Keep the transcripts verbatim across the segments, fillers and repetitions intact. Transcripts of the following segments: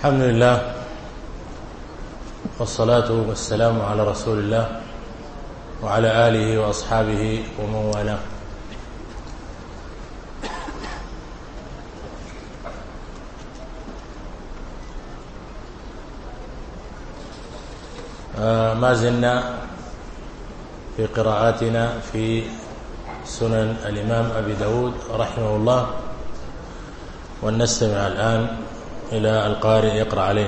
الحمد لله والصلاة والسلام على رسول الله وعلى آله وأصحابه ومن والاه. آه ما زلنا في قراءاتنا في سنن الإمام أبي داود رحمه الله، ونستمع الآن إلى القارئ يقرأ علينا.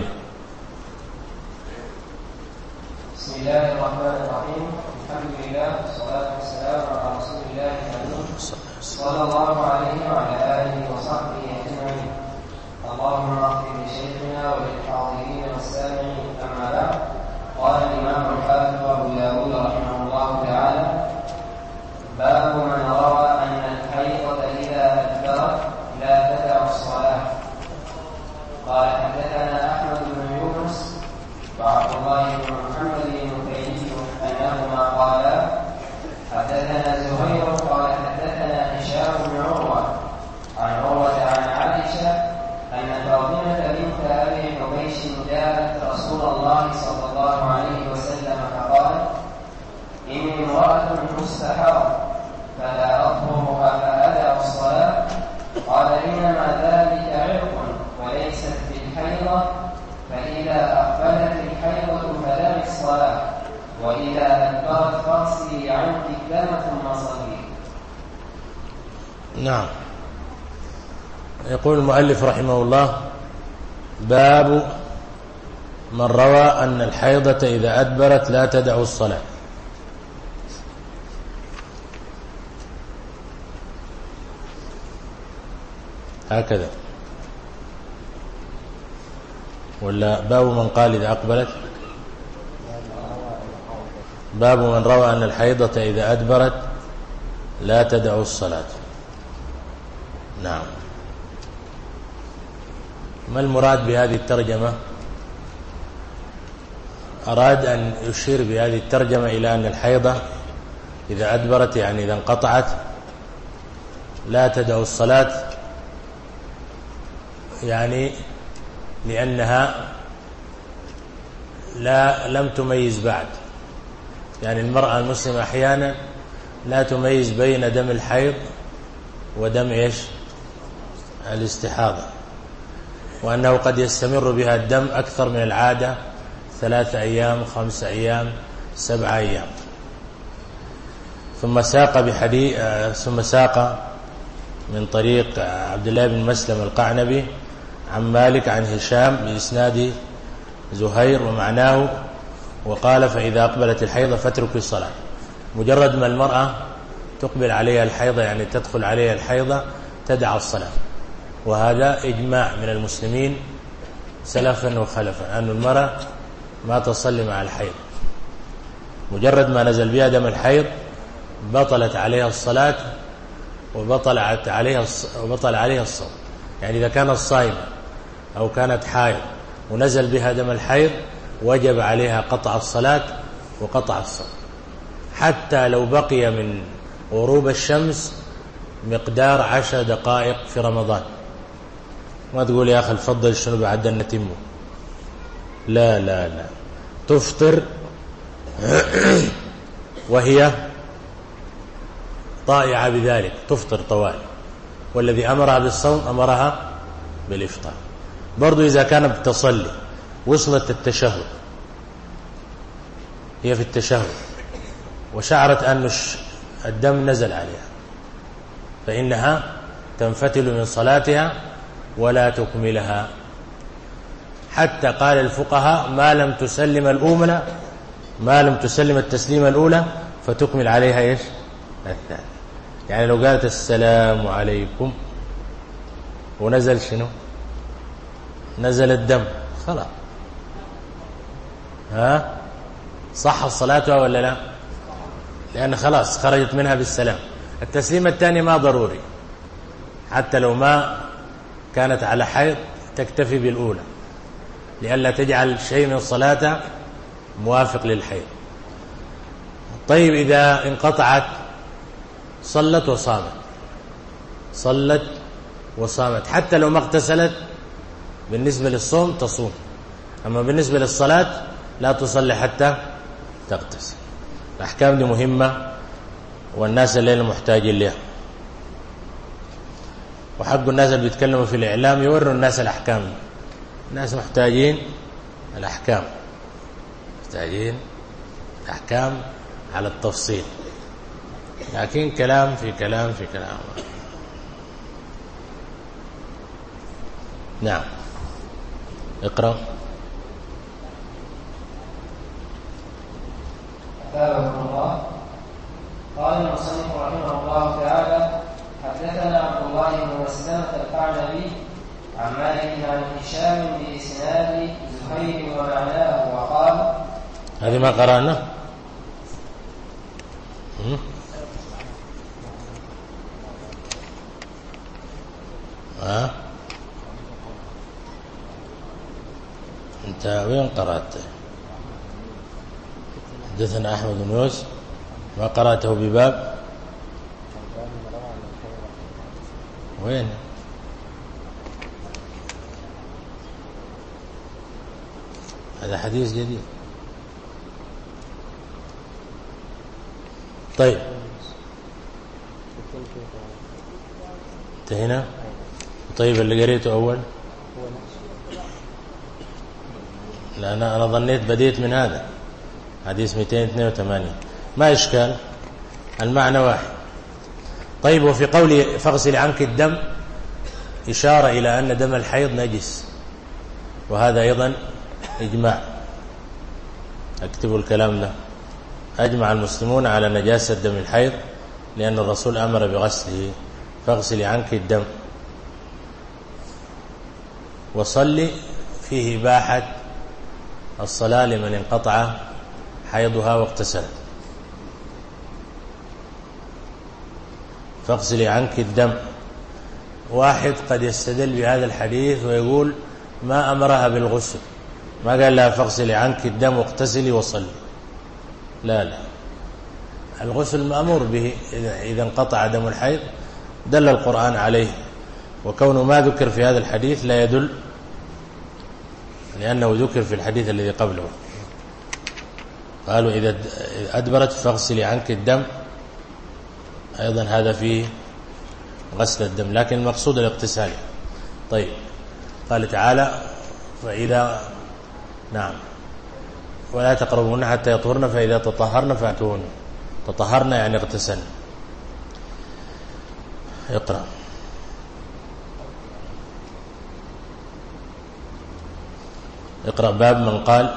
بسم الله الرحمن الرحيم. الحمد لله والصلاة والسلام على رسول الله الأمين صلى الله عليه وعلى آله وصحبه أجمعين. اللهم اغفر لشيخنا وللحاضرين والسامعين. أما بعد، قال الإمام الحافظ أبو داود رحمه الله تعالى: باب من روى أن الحيضة إذا أدبرت لا تدع الصلاة. قال: حدثنا أحمد بن يونس وعبد الله بن محمد المكيني أنهما قالا: حدثنا زهير قال حدثنا هشام بن عروة عن عروة عن عائشة أن فاطمة بنت أبي حبيش جاءت رسول الله صلى الله عليه وسلم فقالت: إني امرأة مستحرة فلا أطهرها فأدع الصلاة. قال: إنما ذلك عرق وليست بالحيضة، فإذا أقبلت الحيضة فدع الصلاة، وإذا أدبرت فاغسلي عنك الدم ثم صلي. نعم. يقول المؤلف رحمه الله: باب من روى أن الحيضة إذا أدبرت لا تدع الصلاة. هكذا ولا باب من قال إذا أقبلت؟ باب من روى أن الحيضة إذا أدبرت لا تدع الصلاة. نعم. ما المراد بهذه الترجمة؟ أراد أن يشير بهذه الترجمة إلى أن الحيضة إذا أدبرت، يعني إذا انقطعت، لا تدع الصلاة، يعني لأنها لا لم تميز بعد. يعني المرأة المسلمة أحيانا لا تميز بين دم الحيض ودم إيش؟ الاستحاضة، وأنه قد يستمر بها الدم أكثر من العادة، ثلاثة أيام، خمسة أيام، سبعة أيام. ثم ساق بحديث ثم ساق من طريق عبد الله بن مسلم القعنبي عن مالك عن هشام بإسناد زهير ومعناه، وقال: فإذا أقبلت الحيضة فاترك الصلاة. مجرد ما المرأة تقبل عليها الحيضة، يعني تدخل عليها الحيضة، تدع الصلاة. وهذا إجماع من المسلمين سلفا وخلفا أن المرأة ما تصلي مع الحيض، مجرد ما نزل بها دم الحيض بطلت عليها الصلاة وبطلت عليها وبطل عليها الصوم. يعني إذا كانت صائمة أو كانت حائض ونزل بها دم الحيض وجب عليها قطع الصلاة وقطع الصوم، حتى لو بقي من غروب الشمس مقدار عشر دقائق في رمضان. ما تقول يا أخي الفضل شنو بعد أن نتمه، لا لا لا، تفطر وهي طائعة بذلك، تفطر طوال. والذي أمرها بالصوم أمرها بالإفطار. برضو إذا كانت بتصلي وصلت التشهد، هي في التشهد وشعرت أن الدم نزل عليها، فإنها تنفتل من صلاتها ولا تكملها، حتى قال الفقهاء: ما لم تسلم الأولى ما لم تسلم التسليم الأولى فتكمل عليها إيش؟ الثانية. يعني لو قالت السلام عليكم ونزل شنو؟ نزل الدم، خلاص، ها صح صلاتها ولا لا؟ لأن خلاص خرجت منها بالسلام. التسليم الثاني ما ضروري، حتى لو ما كانت على حيض تكتفي بالأولى، لئلا تجعل شيء من صلاتها موافق للحيض. طيب إذا انقطعت صلت وصامت، صلت وصامت حتى لو ما اغتسلت بالنسبة للصوم تصوم، أما بالنسبة للصلاة لا تصلي حتى تغتسل. الأحكام دي مهمة والناس الليلة محتاجين لها، وحق الناس اللي بيتكلموا في الإعلام يوروا الناس الأحكام. الناس محتاجين الأحكام، محتاجين الأحكام على التفصيل، لكن كلام في كلام في كلام. نعم اقرأ. أثابكم الله. قال المصنف رحمه الله تعالى: حدثنا عبد الله بن مسلمة القعنبي عن مالك عن هشام بإسناد زهير ومعناه وقال. هذه ما قرأنا. ها انت وين قرأت؟ حدثنا أحمد بن يوسف، ما قرأته بباب وين؟ هذا حديث جديد. طيب انتهينا. طيب اللي قريته أول، لا أنا أنا ظنيت بديت من هذا حديث مئتين واثنين وثمانين، ما إشكال، المعنى واحد. طيب وفي قول فاغسل عنك الدم إشارة إلى أن دم الحيض نجس، وهذا أيضا إجماع. اكتبوا الكلام ده، أجمع المسلمون على نجاسة دم الحيض لأن الرسول أمر بغسله. فاغسل عنك الدم. وصلي فيه إباحة الصلاة لمن انقطع حيضها واغتسلت. فاغسلي عنك الدم. واحد قد يستدل بهذا الحديث ويقول ما أمرها بالغسل، ما قال لها فاغسلي عنك الدم واغتسلي وصلي، لا لا، الغسل مأمور به إذا انقطع دم الحيض، دل القرآن عليه، وكونه ما ذكر في هذا الحديث لا يدل، لأنه ذكر في الحديث الذي قبله. قالوا إذا أدبرت فاغسلي عنك الدم، أيضا هذا فيه غسل الدم، لكن المقصود الاغتسال. طيب قال تعالى فإذا نعم ولا تقربون حتى يطهرن فإذا تطهرن فأتوهن. تطهرن يعني اغتسلن. اقرأ. اقرأ باب من قال.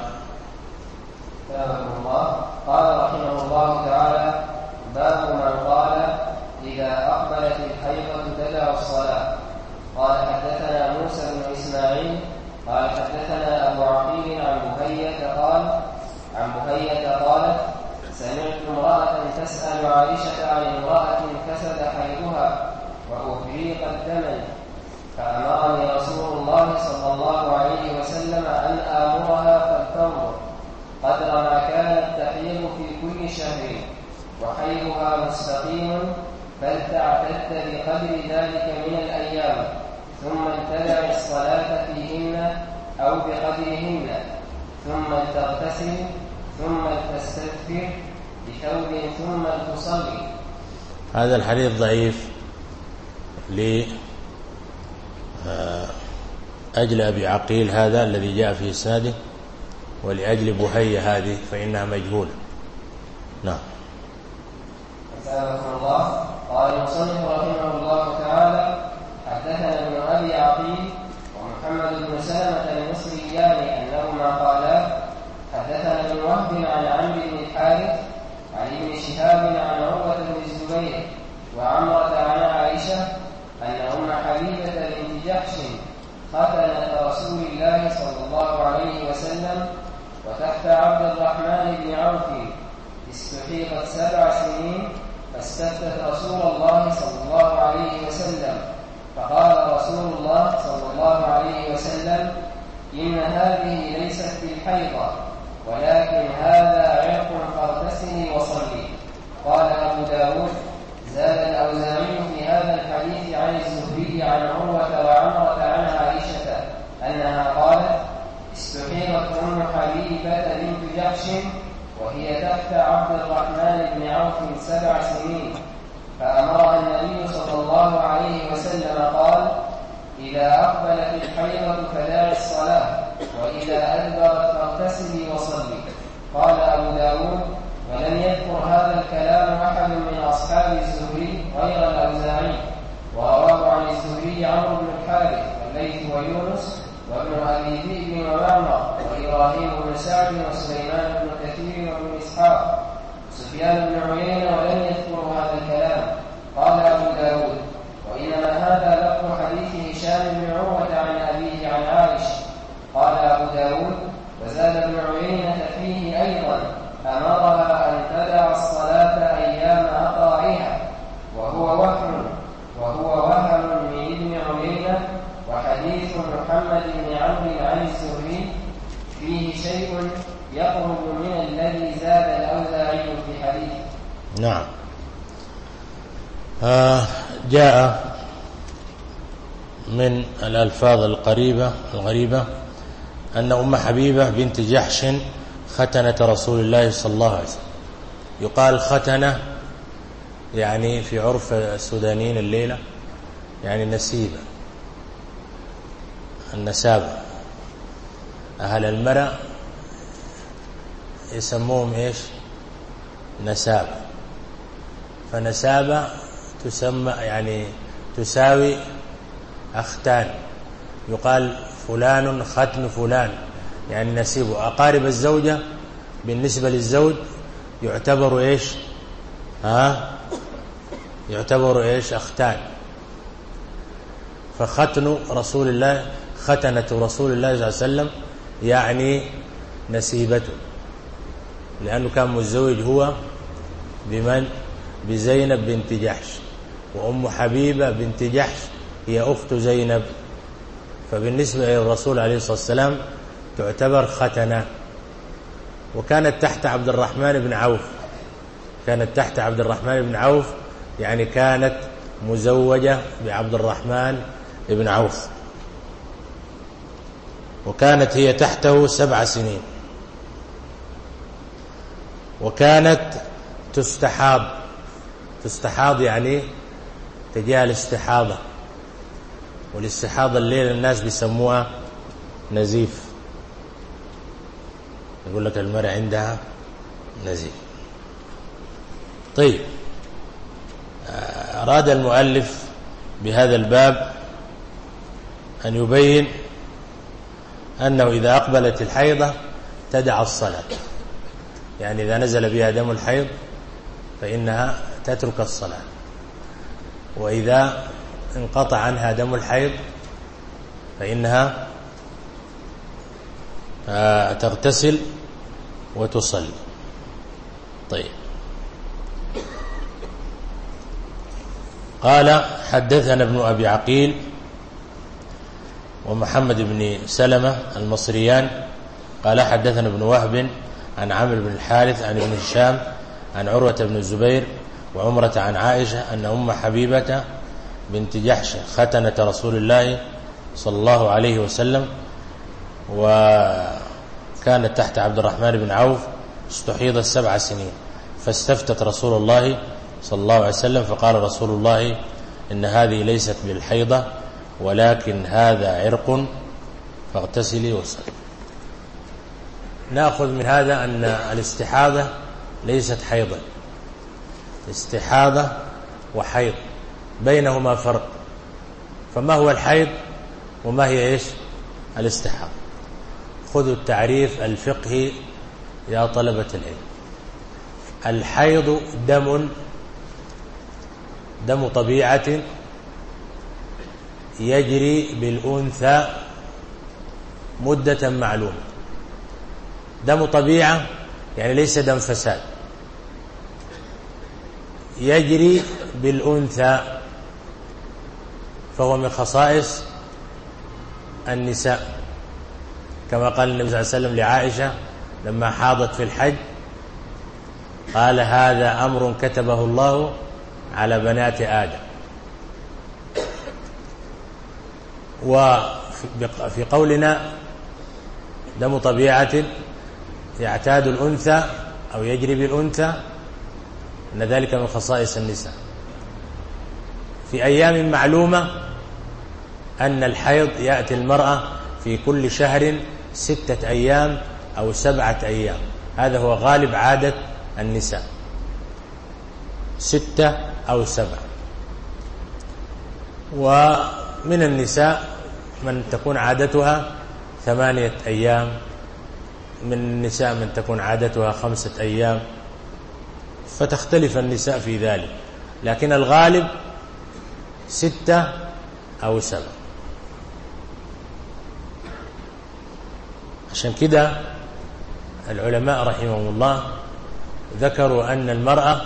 الله قال رحمه الله تعالى: باب من قال إذا أقبلت الحيضة تدع الصلاة. قال حدثنا موسى بن إسماعيل قال حدثنا أبو عقيل عن بهية قال عن بهية قالت: سمعت امرأة تسأل عائشة عن امرأة كسد حيضها وأفريق الدم، فأمرني رسول الله صلى الله عليه وسلم أن آمرها فلتنظر قدر ما كانت تحيض في كل شهر وحيضها مستقيم، فلتعتد بقدر ذلك من الأيام، ثم اتبع الصلاة فيهن أو بقدرهن، ثم تغتسل، ثم تستغفر بثوب، ثم تصلي. هذا الحديث ضعيف لأجل أبي عقيل هذا الذي جاء في إسناده، ولأجل بهية هذه فإنها مجهولة. نعم. أثابكم الله. قال المصنف رحمه الله تعالى: حدثنا ابن أبي عقيل ومحمد بن سلمة المصريان أنهما قالا: حدثنا ابن وهب عن عمرو بن الحارث عن ابن شهاب عن عروة بن الزبير وعمرة عن عائشة أن أم حبيبة بنت جحش ختنة رسول الله صلى الله عليه وسلم وتحت عبد الرحمن بن عوف استحيقت سبع سنين، فاستفتت رسول الله صلى الله عليه وسلم، فقال رسول الله صلى الله عليه وسلم: إن هذه ليست بالحيضة، ولكن هذا عرق، فاغتسلي وصلي. قال أبو داود: زاد الأوزاعي في هذا الحديث عن الزهري عن عروة وعمرة عن عائشة أنها قالت: استحيضت أم حبيبة بنت جحش وهي تحت عبد الرحمن بن عوف سبع سنين، فأمرها النبي صلى الله عليه وسلم قال: إذا أقبلت الحيضة فدعي الصلاة، وإذا أدبرت فاغتسلي وصلي. قال أبو داود: ولم يذكر هذا الكلام أحد من أصحاب الزهري غير الأوزاعي، ورواه عن الزهري عمرو بن الحارث والليث ويونس وابن أبي ذئب ومعمر وإبراهيم بن سعد وسليمان بن كثير وابن إسحاق وسفيان بن عيينة، ولم يذكروا هذا الكلام. قال أبو داود: وإنما هذا لفظ حديث هشام بن عروة عن أبيه عن عائشة. قال أبو داود: وزاد ابن عيينة فيه أيضا: أمرها أن تدع الصلاة أيام أقاعها، وهو وهم وهو وهم من ابن عيينة. وحديث محمد بن عمرو عن الزهري فيه شيء يقرب من الذي زاد الأوزاعي في حديثه. نعم. آه جاء من الألفاظ القريبة الغريبة أن أم حبيبة بنت جحش ختنة رسول الله صلى الله عليه وسلم. يقال ختنة يعني في عرف السودانيين الليلة يعني نسيبة، النسابة. أهل المرأة يسموهم إيش؟ نسابة. فنسابة تسمى يعني تساوي أختان. يقال فلان ختن فلان يعني نسيبه. أقارب الزوجة بالنسبة للزوج يعتبر إيش؟ ها؟ يعتبر إيش؟ أختان. فختن رسول الله ختنة رسول الله صلى الله عليه وسلم يعني نسيبته، لأنه كان متزوج هو بمن؟ بزينب بنت جحش، وأم حبيبة بنت جحش هي أخت زينب، فبالنسبة للرسول عليه الصلاة والسلام تعتبر ختنة. وكانت تحت عبد الرحمن بن عوف، كانت تحت عبد الرحمن بن عوف يعني كانت مزوجة بعبد الرحمن بن عوف، وكانت هي تحته سبع سنين، وكانت تستحاض. تستحاض يعني تجاه الاستحاضة، والاستحاضة الليل الناس بيسموها نزيف. يقول لك المرأة عندها نزيف. طيب، أراد المؤلف بهذا الباب أن يبين أنه إذا أقبلت الحيضة تدع الصلاة، يعني إذا نزل بها دم الحيض فإنها تترك الصلاة، وإذا انقطع عنها دم الحيض فإنها تغتسل وتصلي. طيب، قال: حدثنا ابن أبي عقيل ومحمد بن سلمة المصريان قال: حدثنا ابن وهب عن عمرو بن الحارث عن ابن هشام عن عروة بن الزبير وعمرة عن عائشة أن أم حبيبة بنت جحش ختنة رسول الله صلى الله عليه وسلم، وكانت تحت عبد الرحمن بن عوف، استحيضت سبع سنين، فاستفتت رسول الله صلى الله عليه وسلم فقال رسول الله: إن هذه ليست بالحيضة ولكن هذا عرق فاغتسلي وصلي. نأخذ من هذا أن الاستحاضة ليست حيضا. استحاضة وحيض بينهما فرق. فما هو الحيض وما هي إيش الاستحاضة؟ خذوا التعريف الفقهي يا طلبة العلم. الحيض دم دم طبيعة يجري بالأنثى مدة معلومة. دم طبيعة يعني ليس دم فساد، يجري بالأنثى، فهو من خصائص النساء، كما قال النبي صلى الله عليه وسلم لعائشة لما حاضت في الحج، قال: هذا أمر كتبه الله على بنات آدم. في قولنا دم طبيعة يعتاد الأنثى أو يجري بالأنثى أن ذلك من خصائص النساء. في أيام معلومة أن الحيض يأتي المرأة في كل شهر ستة أيام أو سبعة أيام، هذا هو غالب عادة النساء، ستة أو سبعة. ومن النساء من تكون عادتها ثمانية أيام، من النساء من تكون عادتها خمسة أيام، فتختلف النساء في ذلك، لكن الغالب ستة أو سبعة. عشان كده العلماء رحمهم الله ذكروا أن المرأة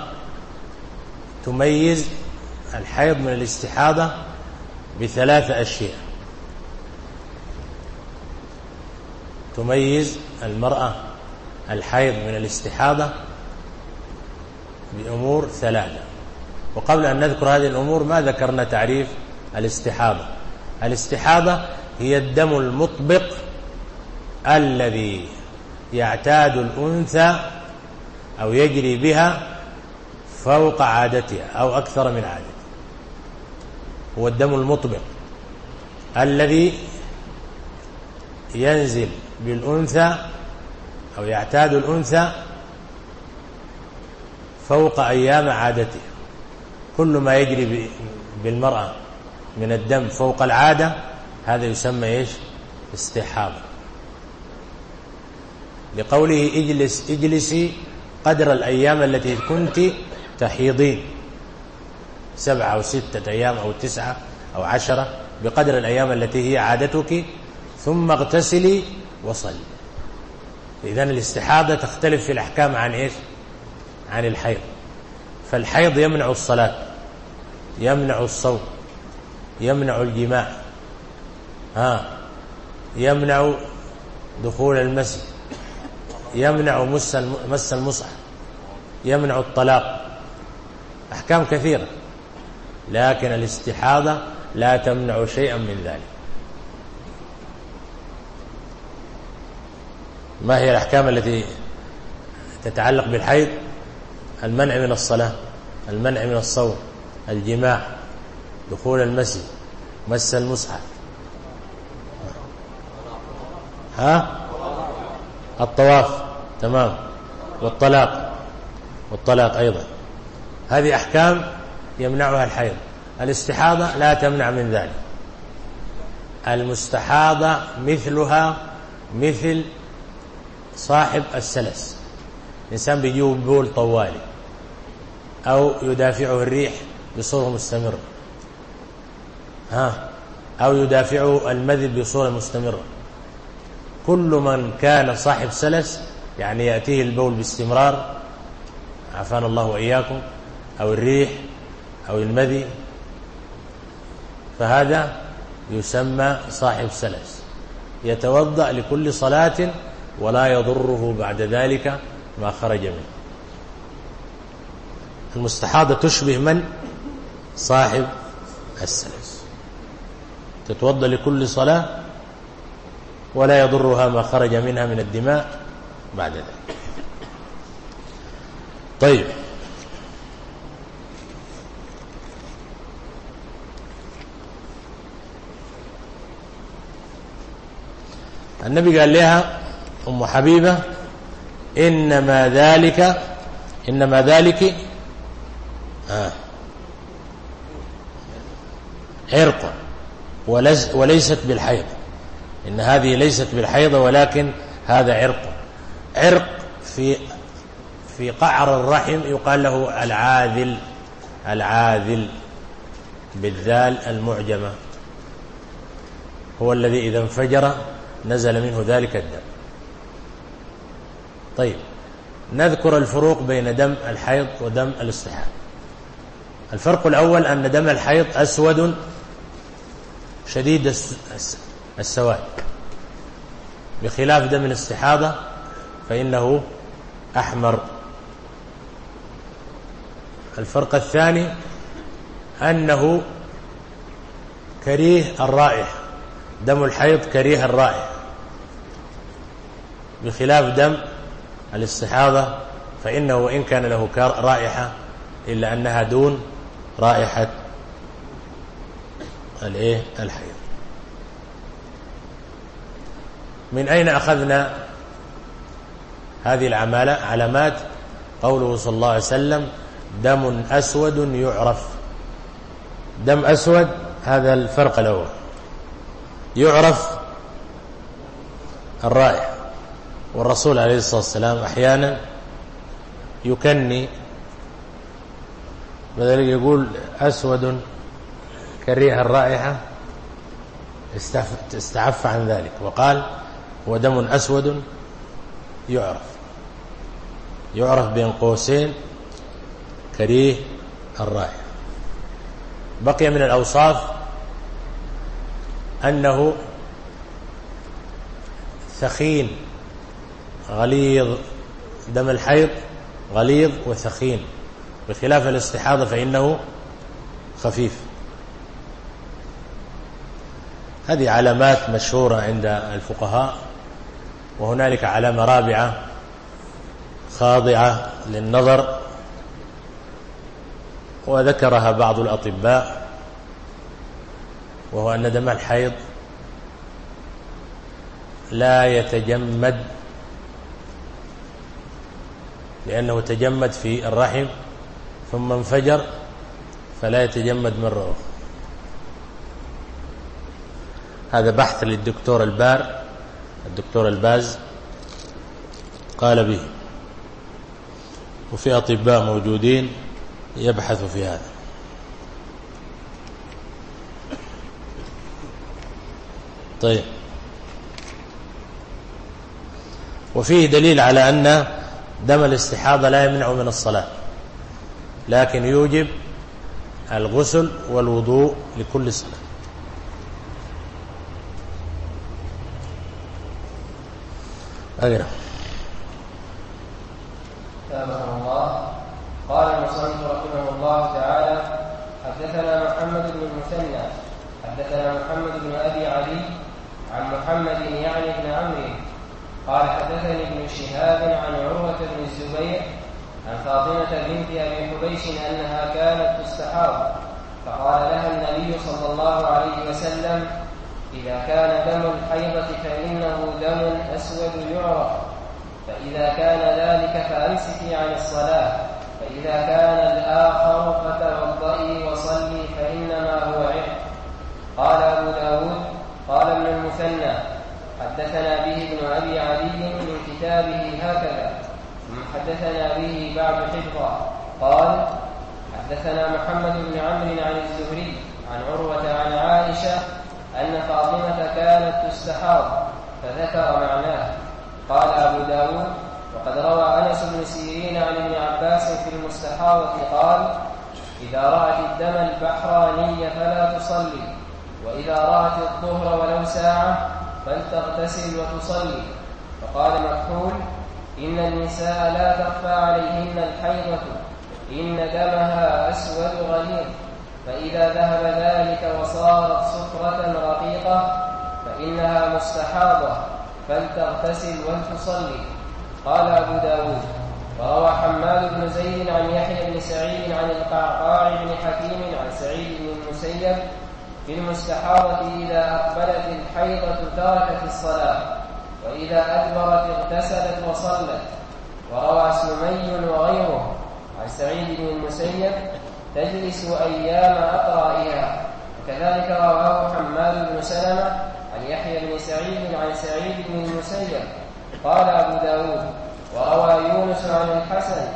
تميز الحيض من الاستحاضة بثلاث أشياء. تميز المرأة الحيض من الاستحاضة بأمور ثلاثة. وقبل أن نذكر هذه الأمور ما ذكرنا تعريف الاستحاضة. الاستحاضة هي الدم المطبق الذي يعتاد الأنثى أو يجري بها فوق عادتها أو أكثر من عادتها، هو الدم المطبق الذي ينزل بالأنثى أو يعتاد الأنثى فوق أيام عادتها. كل ما يجري بالمرأة من الدم فوق العادة هذا يسمى إيش؟ استحاضة. لقوله اجلس اجلسي قدر الأيام التي كنت تحيضين، سبعة أو ستة أيام أو تسعة أو عشرة، بقدر الأيام التي هي عادتك، ثم اغتسلي وصلي. إذن الاستحاضة تختلف في الأحكام عن إيش؟ عن الحيض. فالحيض يمنع الصلاة، يمنع الصوم، يمنع الجماع، ها يمنع دخول المسجد، يمنع مس مس المصحف، يمنع الطلاق، أحكام كثيرة. لكن الاستحاضة لا تمنع شيئا من ذلك. ما هي الأحكام التي تتعلق بالحيض؟ المنع من الصلاة، المنع من الصوم، الجماع، دخول المسجد، مس المصحف، ها الطواف، تمام، والطلاق، والطلاق أيضا. هذه أحكام يمنعها الحيض. الاستحاضة لا تمنع من ذلك. المستحاضة مثلها مثل صاحب السلس، إنسان بيجيه بول طوالي أو يدافعه الريح بصورة مستمرة، ها أو يدافعه المذي بصورة مستمرة. كل من كان صاحب سلس يعني يأتيه البول باستمرار، عافانا الله وإياكم، أو الريح أو المذي، فهذا يسمى صاحب سلس، يتوضأ لكل صلاة ولا يضره بعد ذلك ما خرج منه. المستحاضة تشبه من؟ صاحب السلس، تتوضأ لكل صلاة ولا يضرها ما خرج منها من الدماء بعد ذلك. طيب، النبي قال لها أم حبيبة إنما ذلك إنما ذلك آه عرق وليست بالحيض، إن هذه ليست بالحيض ولكن هذا عرق. عرق في في قعر الرحم يقال له العاذل، العاذل بالذال المعجمة، هو الذي إذا انفجر نزل منه ذلك الدم. طيب، نذكر الفروق بين دم الحيض ودم الاستحاضة. الفرق الأول أن دم الحيض أسود شديد السواد، بخلاف دم الاستحاضة فإنه أحمر. الفرق الثاني أنه كريه الرائحة، دم الحيض كريه الرائحة، بخلاف دم الاستحاضة فإنه وإن كان له رائحة إلا أنها دون رائحة الإيه الحيض. من أين أخذنا هذه العمالة علامات؟ قوله صلى الله عليه وسلم دم أسود يعرف. دم أسود هذا الفرق الأول، يعرف الرائحة، والرسول عليه الصلاة والسلام أحيانا يكني بدل يقول أسود كريه الرائحة استعف عن ذلك وقال هو دم أسود يعرف، يعرف بين قوسين كريه الرائحة. بقي من الأوصاف أنه ثخين غليظ، دم الحيض غليظ وثخين، بخلاف الاستحاضة فإنه خفيف. هذه علامات مشهورة عند الفقهاء. وهنالك علامة رابعة خاضعة للنظر وذكرها بعض الأطباء، وهو أن دم الحيض لا يتجمد، لأنه تجمد في الرحم ثم انفجر فلا يتجمد مرة أخرى. هذا بحث للدكتور البار الدكتور الباز قال به، وفي أطباء موجودين يبحثوا في هذا. طيب، وفيه دليل على أن دم الاستحاضة لا يمنع من الصلاة، لكن يوجب الغسل والوضوء لكل صلاة. أقرأ. تابعه الله. قال المصنف رحمه الله تعالى: حدثنا محمد بن المثنى حدثنا محمد بن أبي علي عن محمد يعني بن عمرو قال حدثني ابن شهاب عن عروة بن الزبير عن فاطمة بنت أبي حبيش أنها كانت تستحاض، فقال لها النبي صلى الله عليه وسلم: إذا كان دم الحيضة فإنه دم أسود يعرف، فإذا كان ذلك فأمسكي عن الصلاة، فإذا كان الآخر فتوضئي وصلي فإنما هو عرق. قال أبو داود: قال ابن المثنى: حدثنا به ابن أبي علي من كتابه هكذا، ثم حدثنا به بعد حفظه. قال: حدثنا محمد بن عمرو عن الزهري عن عروة عن عائشة أن فاطمة كانت تستحاض، فذكر معناه. قال أبو داود: وقد روى أنس بن سيرين عن ابن عباس في المستحاضة قال: إذا رأت الدم البحراني فلا تصلي، وإذا رأت الطهر ولو ساعة فلتغتسل وتصلي. فقال مكحول: إن النساء لا تخفى عليهن الحيضة، إن دمها أسود غليظ، فإذا ذهب ذلك وصارت صفرة رقيقة فإنها مستحاضة، فلتغتسل ولتصلي. قال أبو داود: وروى حماد بن زيد عن يحيى بن سعيد عن القعقاع بن حكيم عن سعيد بن المسيب في المستحاضة إذا أقبلت الحيضة تركت الصلاة، وإذا أدبرت اغتسلت وصلت. وروى سمي وغيره عن سعيد بن المسيب: تجلس أيام أقرائها. وكذلك رواه حماد بن سلمة عن يحيى بن سعيد عن سعيد بن المسيب. قال أبو داود: وروى يونس عن الحسن: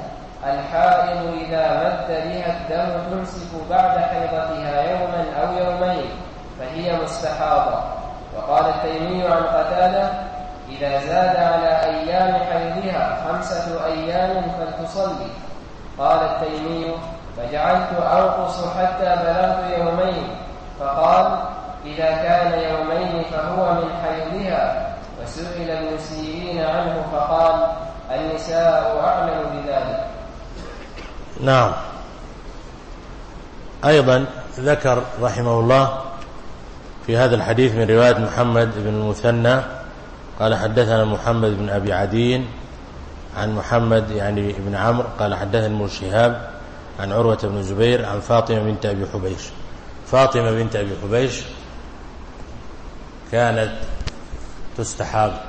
الحائض إذا مد بها الدم تمسك بعد حيضتها يوما أو يومين فهي مستحاضة. وقال التيمي عن قتادة: إذا زاد على أيام حيضها خمسة أيام فلتصلي. قال التيمي: فجعلت أنقص حتى بلغت يومين، فقال: إذا كان يومين فهو من حيضها. وسئل ابن سيرين عنه فقال: النساء أعلم بذلك. نعم. أيضا ذكر رحمه الله في هذا الحديث من رواية محمد بن المثنى قال حدثنا محمد بن أبي عدي عن محمد يعني بن عمرو قال حدثنا ابن شهاب عن عروة بن الزبير عن فاطمة بنت أبي حبيش. فاطمة بنت أبي حبيش كانت تستحاب،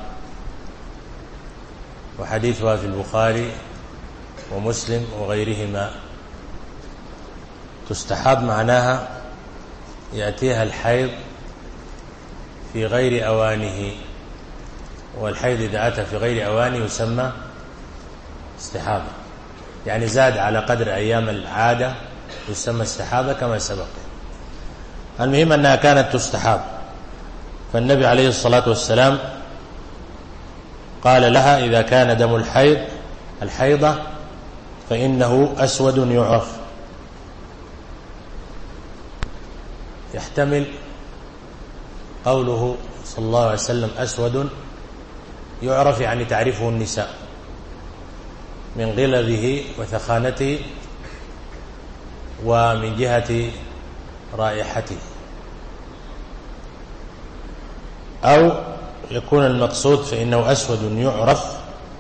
وحديثها في البخاري ومسلم وغيرهما. تستحاب معناها يأتيها الحيض في غير أوانه، والحيض إذا أتى في غير أوانه يسمى استحابة، يعني زاد على قدر أيام العادة يسمى استحابة كما سبق. المهم أنها كانت تستحاب، فالنبي عليه الصلاة والسلام قال لها إذا كان دم الحيض الحيضة فإنه أسود يعرف. يحتمل قوله صلى الله عليه وسلم أسود يعرف يعني تعرفه النساء من غلظه وثخانته ومن جهة رائحته، أو يكون المقصود فإنه أسود يعرف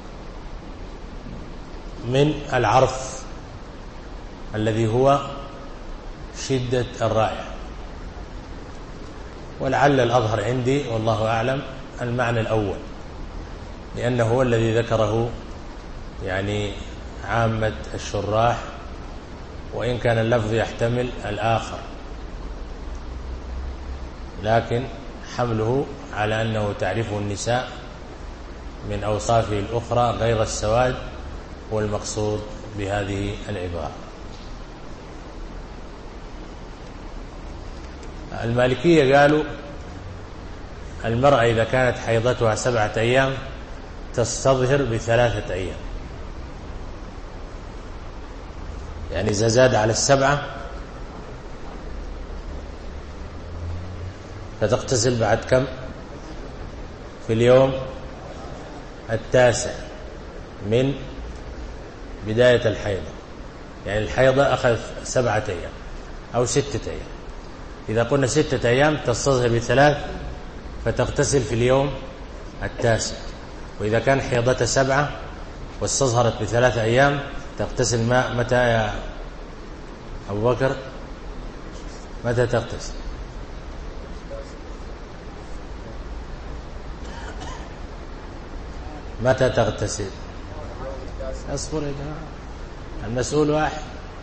من العرف الذي هو شدة الرائحة. ولعل الأظهر عندي والله أعلم المعنى الأول، لأنه هو الذي ذكره يعني عامة الشراح، وإن كان اللفظ يحتمل الآخر، لكن حمله على أنه تعرفه النساء من أوصافه الأخرى غير السواد هو المقصود بهذه العبارة. المالكية قالوا المرأة إذا كانت حيضتها سبعة أيام تستظهر بثلاثة أيام، يعني إذا زاد على السبعة فتغتسل بعد كم؟ في اليوم التاسع من بداية الحيضة، يعني الحيضة أخذ سبعة أيام أو ستة أيام. إذا قلنا ستة أيام تستظهر بثلاث فتغتسل في اليوم التاسع. وإذا كان حيضتها سبعة واستظهرت بثلاثة أيام تغتسل ماء متى يا أبو بكر؟ متى تغتسل؟ متى تغتسل؟ اصبر يا جماعة، المسؤول واحد.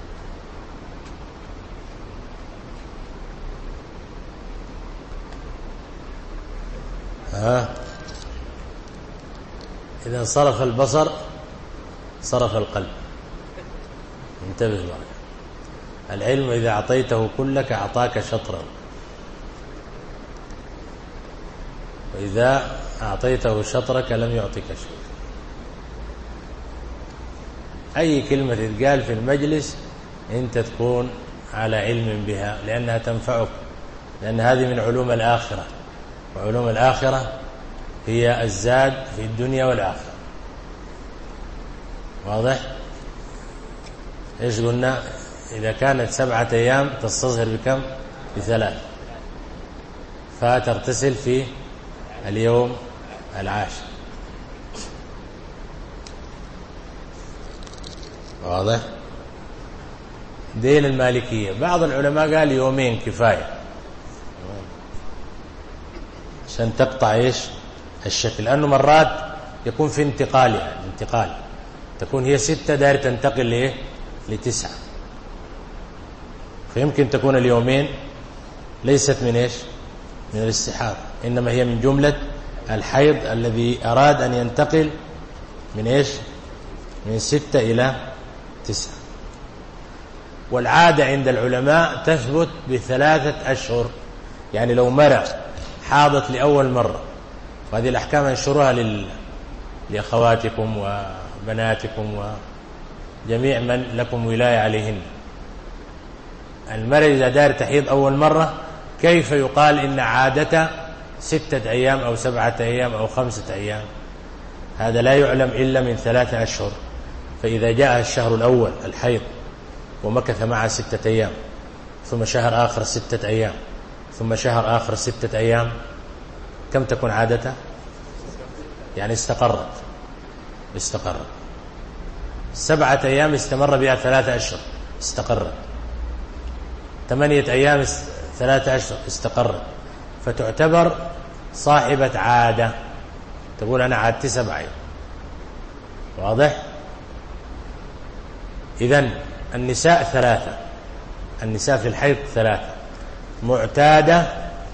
ها إذا صرف البصر صرف القلب. انتبه معي، العلم إذا أعطيته كلك أعطاك شطرا، وإذا أعطيته شطرك لم يعطيك شيء. أي كلمة تتقال في المجلس أنت تكون على علم بها، لأنها تنفعك، لأن هذه من علوم الآخرة، وعلوم الآخرة هي الزاد في الدنيا والآخرة. واضح؟ إيش قلنا؟ إذا كانت سبعة أيام تستظهر بكم؟ بثلاث، فتغتسل في اليوم العاشر. واضح؟ دين المالكية. بعض العلماء قال يومين كفاية عشان تقطع إيش الشكل، لأنه مرات يكون في انتقال، يعني انتقال تكون هي ستة داير تنتقل لإيه لتسعة، فيمكن تكون اليومين ليست من إيش من الاستحاضة، إنما هي من جملة الحيض الذي أراد أن ينتقل من إيش من ستة إلى تسعة. والعادة عند العلماء تثبت بثلاثة أشهر، يعني لو مرة حاضت لأول مرة، وهذه الأحكام انشروها لل... لأخواتكم وبناتكم وجميع من لكم ولاية عليهن. المرأة إذا دار تحيض أول مرة كيف يقال إن عادة ستة أيام أو سبعة أيام أو خمسة أيام؟ هذا لا يعلم إلا من ثلاثة أشهر. فإذا جاء الشهر الأول الحيض ومكث معها ستة أيام، ثم شهر آخر ستة أيام، ثم شهر آخر ستة أيام، كم تكون عادته؟ يعني استقرت استقرت سبعة أيام استمر بها ثلاثة أشهر استقرت، ثمانية أيام ثلاثة أشهر استقرت، فتعتبر صاحبة عادة، تقول أنا عادتي سبعة أيام. واضح؟ إذن النساء ثلاثة، النساء في الحيض ثلاثة: معتادة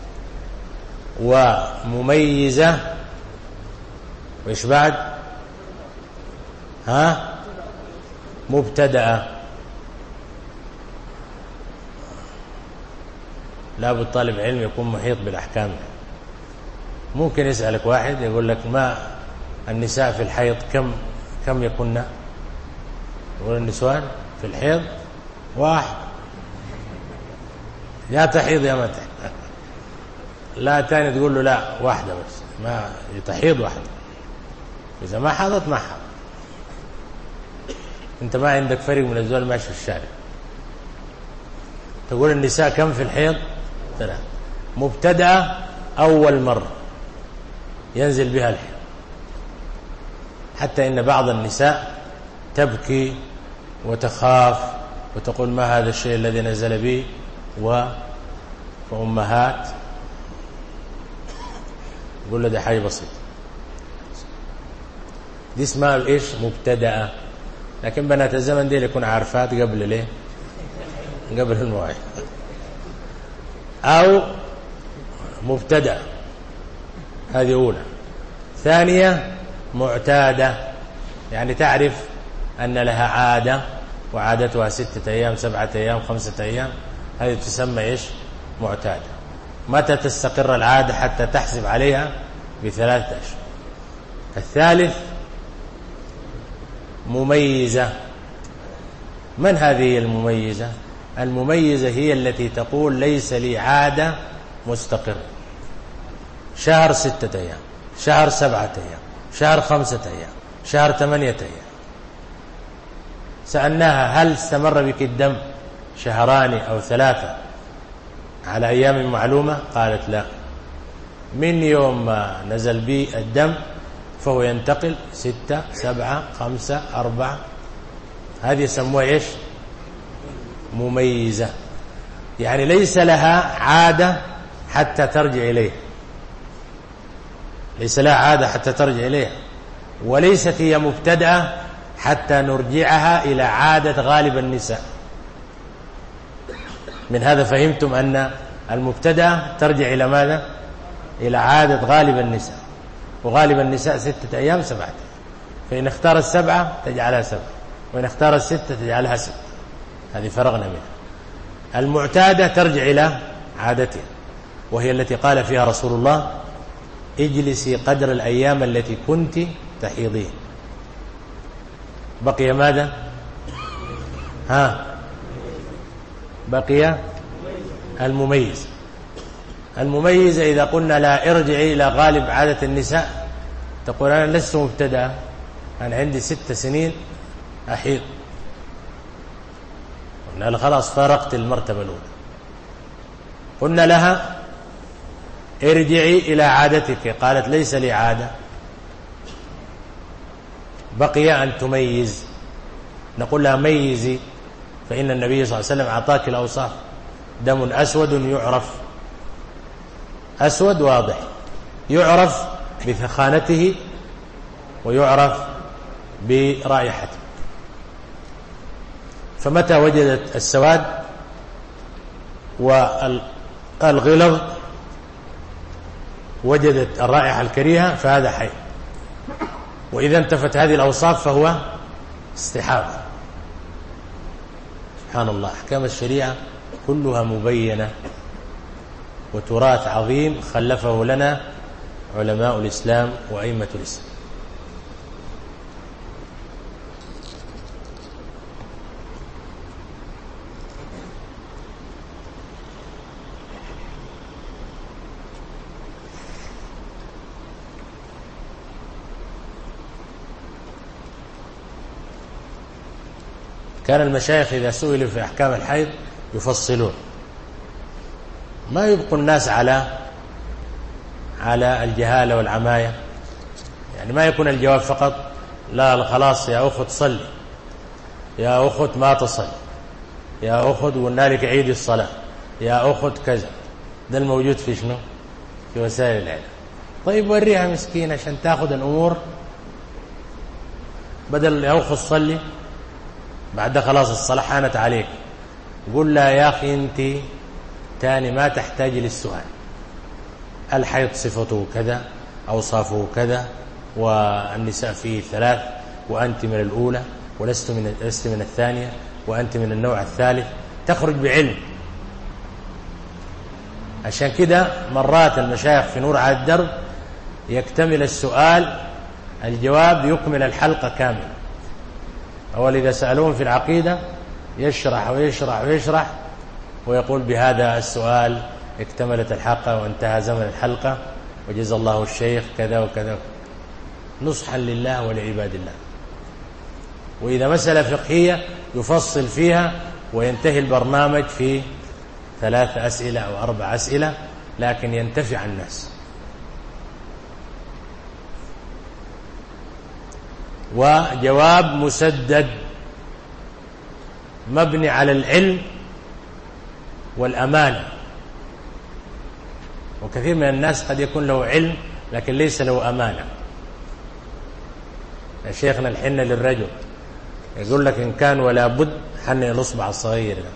ومميزة، وإيش بعد؟ ها؟ مبتدأة. لا بد طالب علم يكون محيط بالأحكام. ممكن يسألك واحد يقول لك ما النساء في الحيض كم كم يكن؟ يقول النسوان في الحيض واحد، يا تحيض يا ما تحيض. لا تاني تقول له لا واحدة بس، ما تحيض واحدة، إذا ما حاضت ما حاضت. أنت ما عندك فرق من الزول ماشي في الشارع. تقول النساء كم في الحيض؟ ثلاث. مبتدأة أول مرة ينزل بها الحيض، حتى إن بعض النساء تبكي وتخاف وتقول ما هذا الشيء الذي نزل به، وأمهات يقول له ده حاجة بسيطة. دي اسمها ايش؟ مبتدأة. لكن بنات الزمن دي يكون عارفات قبل ليه؟ قبل الموعد. أو مبتدأ، هذه أولى. ثانية معتادة، يعني تعرف أن لها عادة وعادتها ستة أيام سبعة أيام خمسة أيام، هذه تسمى إيش؟ معتادة. متى تستقر العادة حتى تحسب عليها؟ بثلاثة أشهر. الثالث مميزة. من هذه المميزة؟ المميزة هي التي تقول ليس لي عادة مستقرة، شهر ستة أيام، شهر سبعة أيام، شهر خمسة أيام، شهر ثمانية أيام. سألناها هل استمر بك الدم شهران أو ثلاثة على أيام معلومة؟ قالت لا، من يوم ما نزل بي الدم فهو ينتقل ستة سبعة خمسة أربعة. هذه يسموها إيش؟ مميزة، يعني ليس لها عادة حتى ترجع إليه، ليس لها عادة حتى ترجع إليها، وليست هي مبتدأة حتى نرجعها إلى عادة غالب النساء. من هذا فهمتم أن المبتدأة ترجع إلى ماذا؟ إلى عادة غالب النساء، وغالب النساء ستة أيام سبعة أيام، فإن اختار السبعة تجعلها سبعة، وإن اختار الستة تجعلها ستة. هذه فرغنا منها. المعتادة ترجع إلى عادتها، وهي التي قال فيها رسول الله اجلسي قدر الأيام التي كنت تحيضين. بقي ماذا؟ ها بقي المميز. المميز إذا قلنا لا ارجعي إلى غالب عادة النساء، تقول أنا لست مبتدأ، أنا عندي ست سنين أحيض. قلنا لها خلاص فارقت المرتبة الأولى. قلنا لها ارجعي إلى عادتك، قالت ليس لي عادة. بقي أن تميز، نقول لها ميزي، فإن النبي صلى الله عليه وسلم أعطاك الأوصاف: دم أسود يعرف، أسود واضح، يعرف بثخانته ويعرف برائحته. فمتى وجدت السواد والغلظ وجدت الرائحة الكريهة فهذا حي، وإذا انتفت هذه الأوصاف فهو استحاضة. سبحان الله، أحكام الشريعة كلها مبينة، وتراث عظيم خلفه لنا علماء الإسلام وأئمة الإسلام. كان المشايخ إذا سئلوا في أحكام الحيض يفصلون، ما يبقوا الناس على على الجهالة والعماية. يعني ما يكون الجواب فقط لا خلاص يا أخت صلي، يا أخت ما تصلي، يا أخت قلنا لك عيد الصلاة، يا أخت كذا. ده الموجود في شنو؟ في وسائل الإعلام. طيب وريها مسكين عشان تاخذ الأمور، بدل يا أخت صلي بعد خلاص الصلاة حانت عليك، قل لها يا أخي أنت تاني ما تحتاج للسؤال، الحيض صفته كذا، أوصافه كذا، والنساء فيه ثلاث، وأنت من الأولى ولست من لست من الثانية، وأنت من النوع الثالث. تخرج بعلم. عشان كده مرات المشايخ في نور على الدرب يكتمل السؤال، الجواب يكمل الحلقة كاملة. أول إذا سألون في العقيدة يشرح ويشرح ويشرح ويقول بهذا السؤال اكتملت الحلقة وانتهى زمن الحلقة وجزا الله الشيخ كذا وكذا، نصحا لله ولعباد الله. وإذا مسألة فقهية يفصل فيها وينتهي البرنامج في ثلاث أسئلة أو أربع أسئلة، لكن ينتفع الناس. وجواب مسدد مبني على العلم والأمانة. وكثير من الناس قد يكون له علم لكن ليس له أمانة. يا شيخنا الحن للرجل، يقول لك إن كان ولا بد حن الأصبع الصغير ده.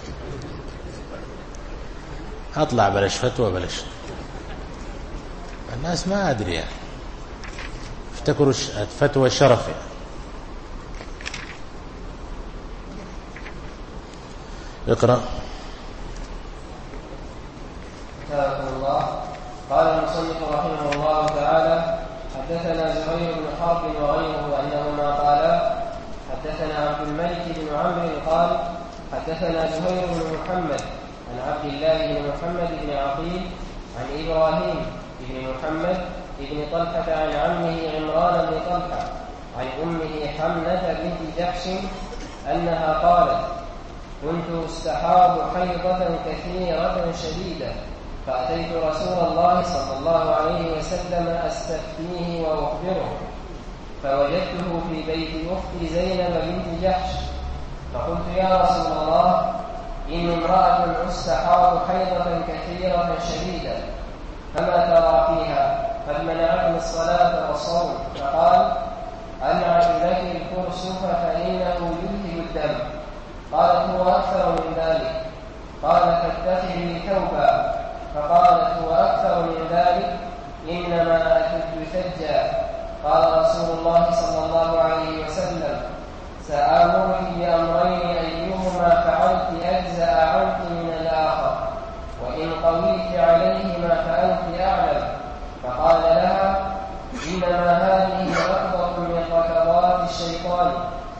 أطلع بلاش فتوى بلاش، الناس ما أدري يعني افتكروا الفتوى شرف يعني. اقرأ. حفظكم الله. قال المصنف رحمه الله تعالى: حدثنا زهير بن حرب وغيره أنهما قالا حدثنا عبد الملك بن عمرو قال حدثنا زهير بن محمد عن عبد الله بن محمد بن عقيل عن إبراهيم بن محمد بن طلحة عن عمه عمران بن طلحة عن أمه حمنة بنت جحش أنها قالت: كنت استحاض حيضة كثيرة شديدة، فأتيت رسول الله صلى الله عليه وسلم أستفتيه وأخبره، فوجدته في بيت أختي زينب بنت جحش، فقلت: يا رسول الله، إن امرأة استحاض حيضة كثيرة شديدة، فما ترى فيها؟ قد منعتني الصلاة والصوم. فقال: أنعت لك الكرسف فإنه يذهب الدم. قالت: هو أكثر من ذلك. قال: فاتخذي ثوبا. فقالت: هو أكثر من ذلك، إنما أشد ثجا. قال رسول الله صلى الله عليه وسلم: سآمرك بأمرين أيهما فعلت أجزأ عنك من الآخر، وإن قويت عليهما فأنت أعلم. فقال لها: إنما هذه ركضة من ركضات الشيطان،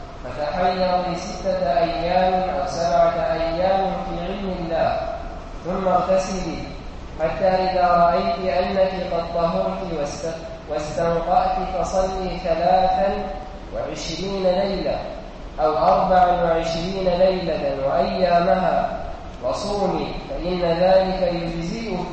فتحيضي ستة أيام أو سبعة أيام في علم الله، ثم اغتسلي حتى إذا رأيت أنك قد طهرت واستنقأت فصلي ثلاثا وعشرين ليلة أو أربعا وعشرين ليلة وأيامها، وصومي فإن ذلك يجزئك،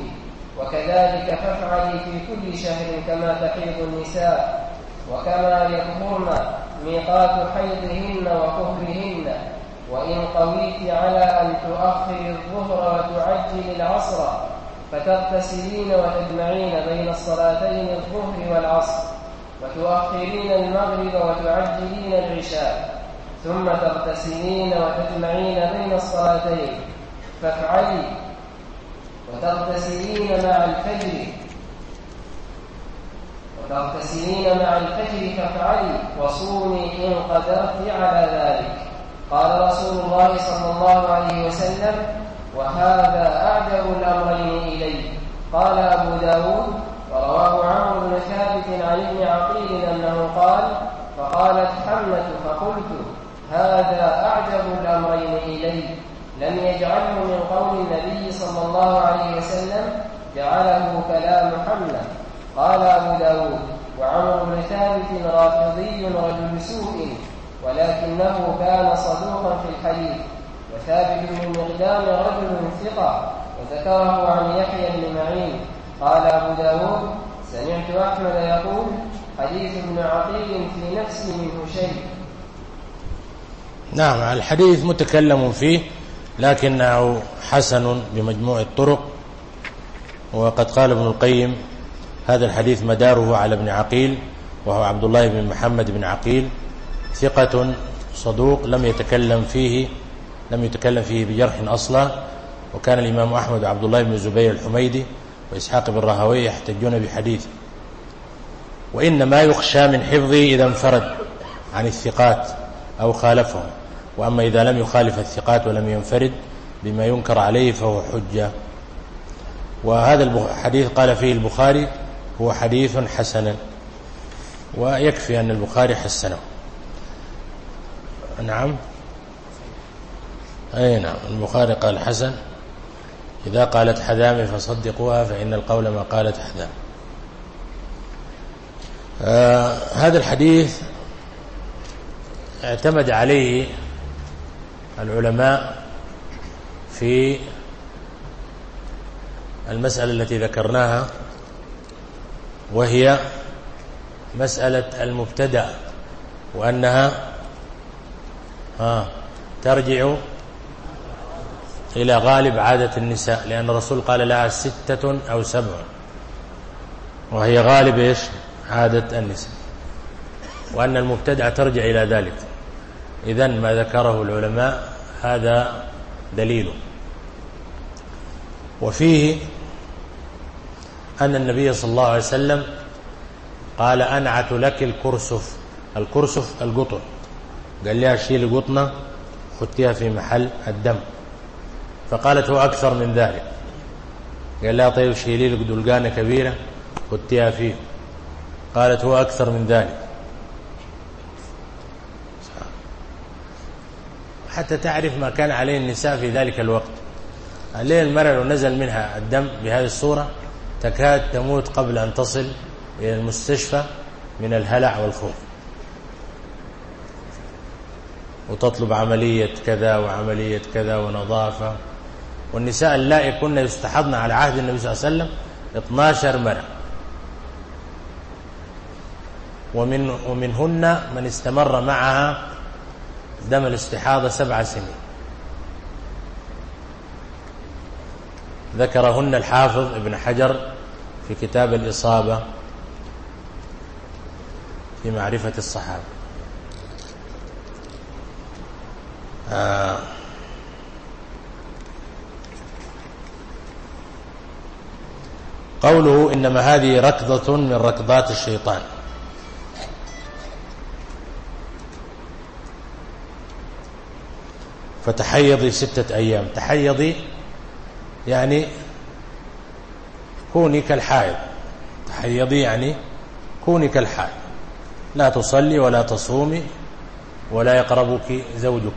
وكذلك فافعلي في كل شهر كما تحيض النساء، وكما يطهرن ميقات حيضهن وطهرهن. وإن قويت على أن تؤخر الظهر وتعجل العصر فتغتسلين وتجمعين بين الصلاتين الظهر والعصر، وتؤخرين المغرب وتعجلين العشاء، ثم تغتسلين وتجمعين بين الصلاتين، فافعلي. وتغتسلين مع الفجر وتغتسلين مع الفجر فافعلي، وصومي إن قدرت على ذلك. قال رسول الله صلى الله عليه وسلم: وهذا أعجب الأمرين إلي. قال أبو داود: ورواه عمرو بن ثابت عن ابن عقيل أنه قال: فقالت حمنة فقلت: هذا أعجب الأمرين إلي، لم يجعله من قول النبي صلى الله عليه وسلم، جعله كلام حمنة. قال أبو داود: وعمرو بن ثابت رافضي رجل سوء، ولكنه كان صدوقا في الحديث، وثابت بن مقدام رجل ثقة، وذكره عن يحيى بن معين. قال أبو داود: سمعت أحمد يقول: حديث ابن عقيل في نفسي منه شيء. نعم، الحديث متكلم فيه لكنه حسن بمجموع الطرق. وقد قال ابن القيم: هذا الحديث مداره على ابن عقيل، وهو عبد الله بن محمد بن عقيل، ثقة صدوق لم يتكلم فيه لم يتكلم فيه بجرح أصلا. وكان الإمام أحمد وعبد الله بن زبير الحميدي وإسحاق بن راهويه يحتجون بحديثه، وإنما يخشى من حفظه إذا انفرد عن الثقات أو خالفهم، وأما إذا لم يخالف الثقات ولم ينفرد بما ينكر عليه فهو حجة. وهذا الحديث قال فيه البخاري: هو حديث حسن، ويكفي أن البخاري حسنه. نعم، أي نعم، البخاري قال حسن: إذا قالت حذامي فصدقوها فإن القول ما قالت حذام. آه هذا الحديث اعتمد عليه العلماء في المسألة التي ذكرناها، وهي مسألة المبتدأ، وأنها ها ترجع إلى غالب عادة النساء، لأن الرسول قال لها ستة أو سبع، وهي غالب إيش؟ عادة النساء، وأن المبتدأ ترجع إلى ذلك. إذن ما ذكره العلماء هذا دليل. وفيه أن النبي صلى الله عليه وسلم قال: أنعت لك الكرسف. الكرسف القطن، قال لها شيل قطنة خدتها في محل الدم، فقالت: هو أكثر من ذلك. قال لها: طيب شيلي لك دلقانة كبيرة خدتها فيه. قالت: هو أكثر من ذلك. حتى تعرف ما كان عليه النساء في ذلك الوقت. الليل المرأة لو نزل منها الدم بهذه الصورة تكاد تموت قبل أن تصل إلى المستشفى من الهلع والخوف، وتطلب عملية كذا وعملية كذا ونظافة. والنساء اللائي كن يستحضن على عهد النبي صلى الله عليه وسلم اثنتا عشرة مرة، ومن ومنهن من استمر معها دم الاستحاضة سبع سنين. ذكرهن الحافظ ابن حجر في كتاب الإصابة في معرفة الصحابة. آه قوله: إنما هذه ركضة من ركضات الشيطان. فتحيضي ستة أيام. تحيضي يعني كوني كالحائض. تحيضي يعني كوني كالحائض، لا تصلي ولا تصومي ولا يقربك زوجك،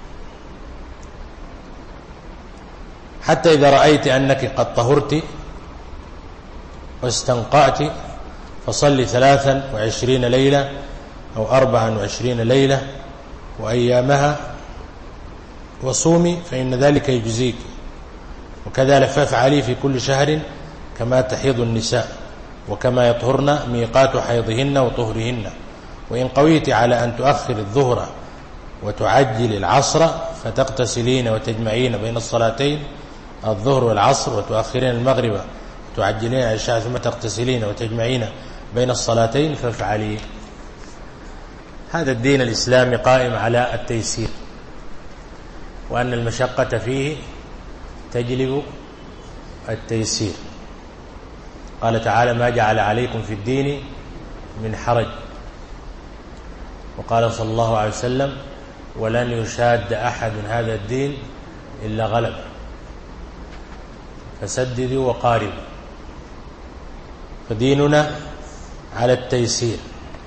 حتى إذا رأيت أنك قد طهرت واستنقعت فصلي ثلاثا وعشرين ليلة أو أربعا وعشرين ليلة وأيامها وصومي، فإن ذلك يجزيك. وكذلك فافعلي في كل شهر كما تحيض النساء، وكما يطهرن ميقات حيضهن وطهرهن. وإن قويت على أن تؤخر الظهر وتعجل العصر فتغتسلين وتجمعين بين الصلاتين الظهر والعصر، وتؤخرين المغرب وتعجلين العشاء ثم تغتسلين وتجمعين بين الصلاتين فافعلي. هذا الدين الإسلامي قائم على التيسير، وأن المشقة فيه تجلب التيسير. قال تعالى: ما جعل عليكم في الدين من حرج. وقال صلى الله عليه وسلم: ولن يشاد أحد هذا الدين إلا غلب، فسددوا وقاربوا. فديننا على التيسير.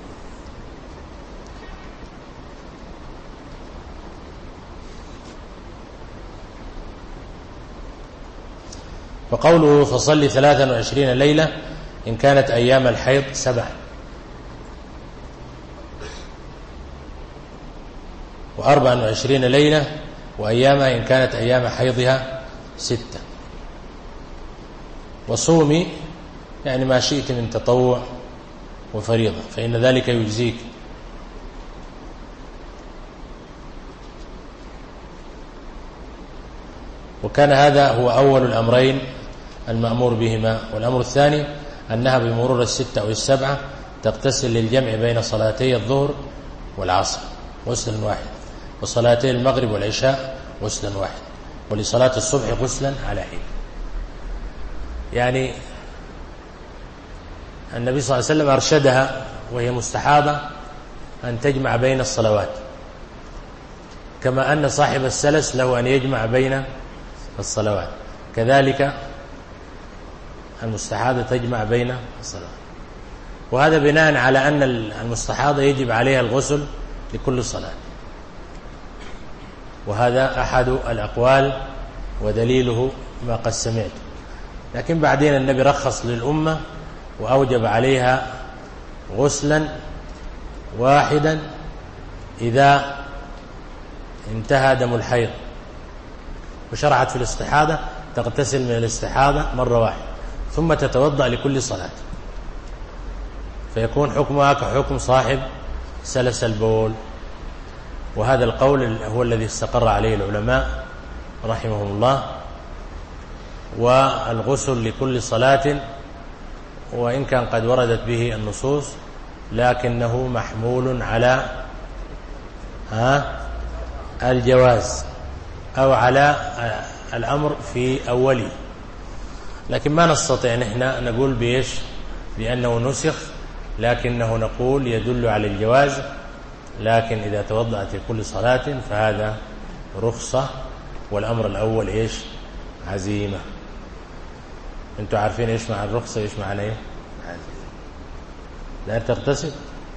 فقوله: فصلي ثلاثا وعشرين ليلة إن كانت أيام الحيض سبع، وأربعا وعشرين ليلة وأيامها إن كانت أيام حيضها ستة. وصومي يعني ما شئت من تطوع وفريضة فإن ذلك يجزيك. وكان هذا هو أول الأمرين المأمور بهما. والأمر الثاني أنها بمرور الستة أو السبعة تغتسل للجمع بين صلاتي الظهر والعصر غسلا واحد، وصلاتي المغرب والعشاء غسلا واحد، ولصلاة الصبح غسلا على حين. يعني النبي صلى الله عليه وسلم أرشدها وهي مستحاضة أن تجمع بين الصلوات، كما أن صاحب السلس له أن يجمع بين الصلوات، كذلك المستحاضة تجمع بين الصلوات. وهذا بناء على أن المستحاضة يجب عليها الغسل لكل صلاة، وهذا أحد الأقوال ودليله ما قد سمعت. لكن بعدين النبي رخص للأمة وأوجب عليها غسلا واحدا إذا انتهى دم الحيض، وشرعت في الاستحاضة تغتسل من الاستحاضة مرة واحدة ثم تتوضأ لكل صلاة، فيكون حكمها كحكم صاحب سلس البول. وهذا القول هو الذي استقر عليه العلماء رحمهم الله. والغسل لكل صلاة وإن كان قد وردت به النصوص لكنه محمول على ها الجواز أو على الأمر في أوله، لكن ما نستطيع نحن نقول بإيش بأنه نسخ، لكنه نقول يدل على الجواز. لكن إذا توضأت لكل صلاة فهذا رخصة، والأمر الأول إيش عزيمة. أنتوا عارفين إيش معنى الرخصة إيش معنى إيه عزيمة. لا تغتسل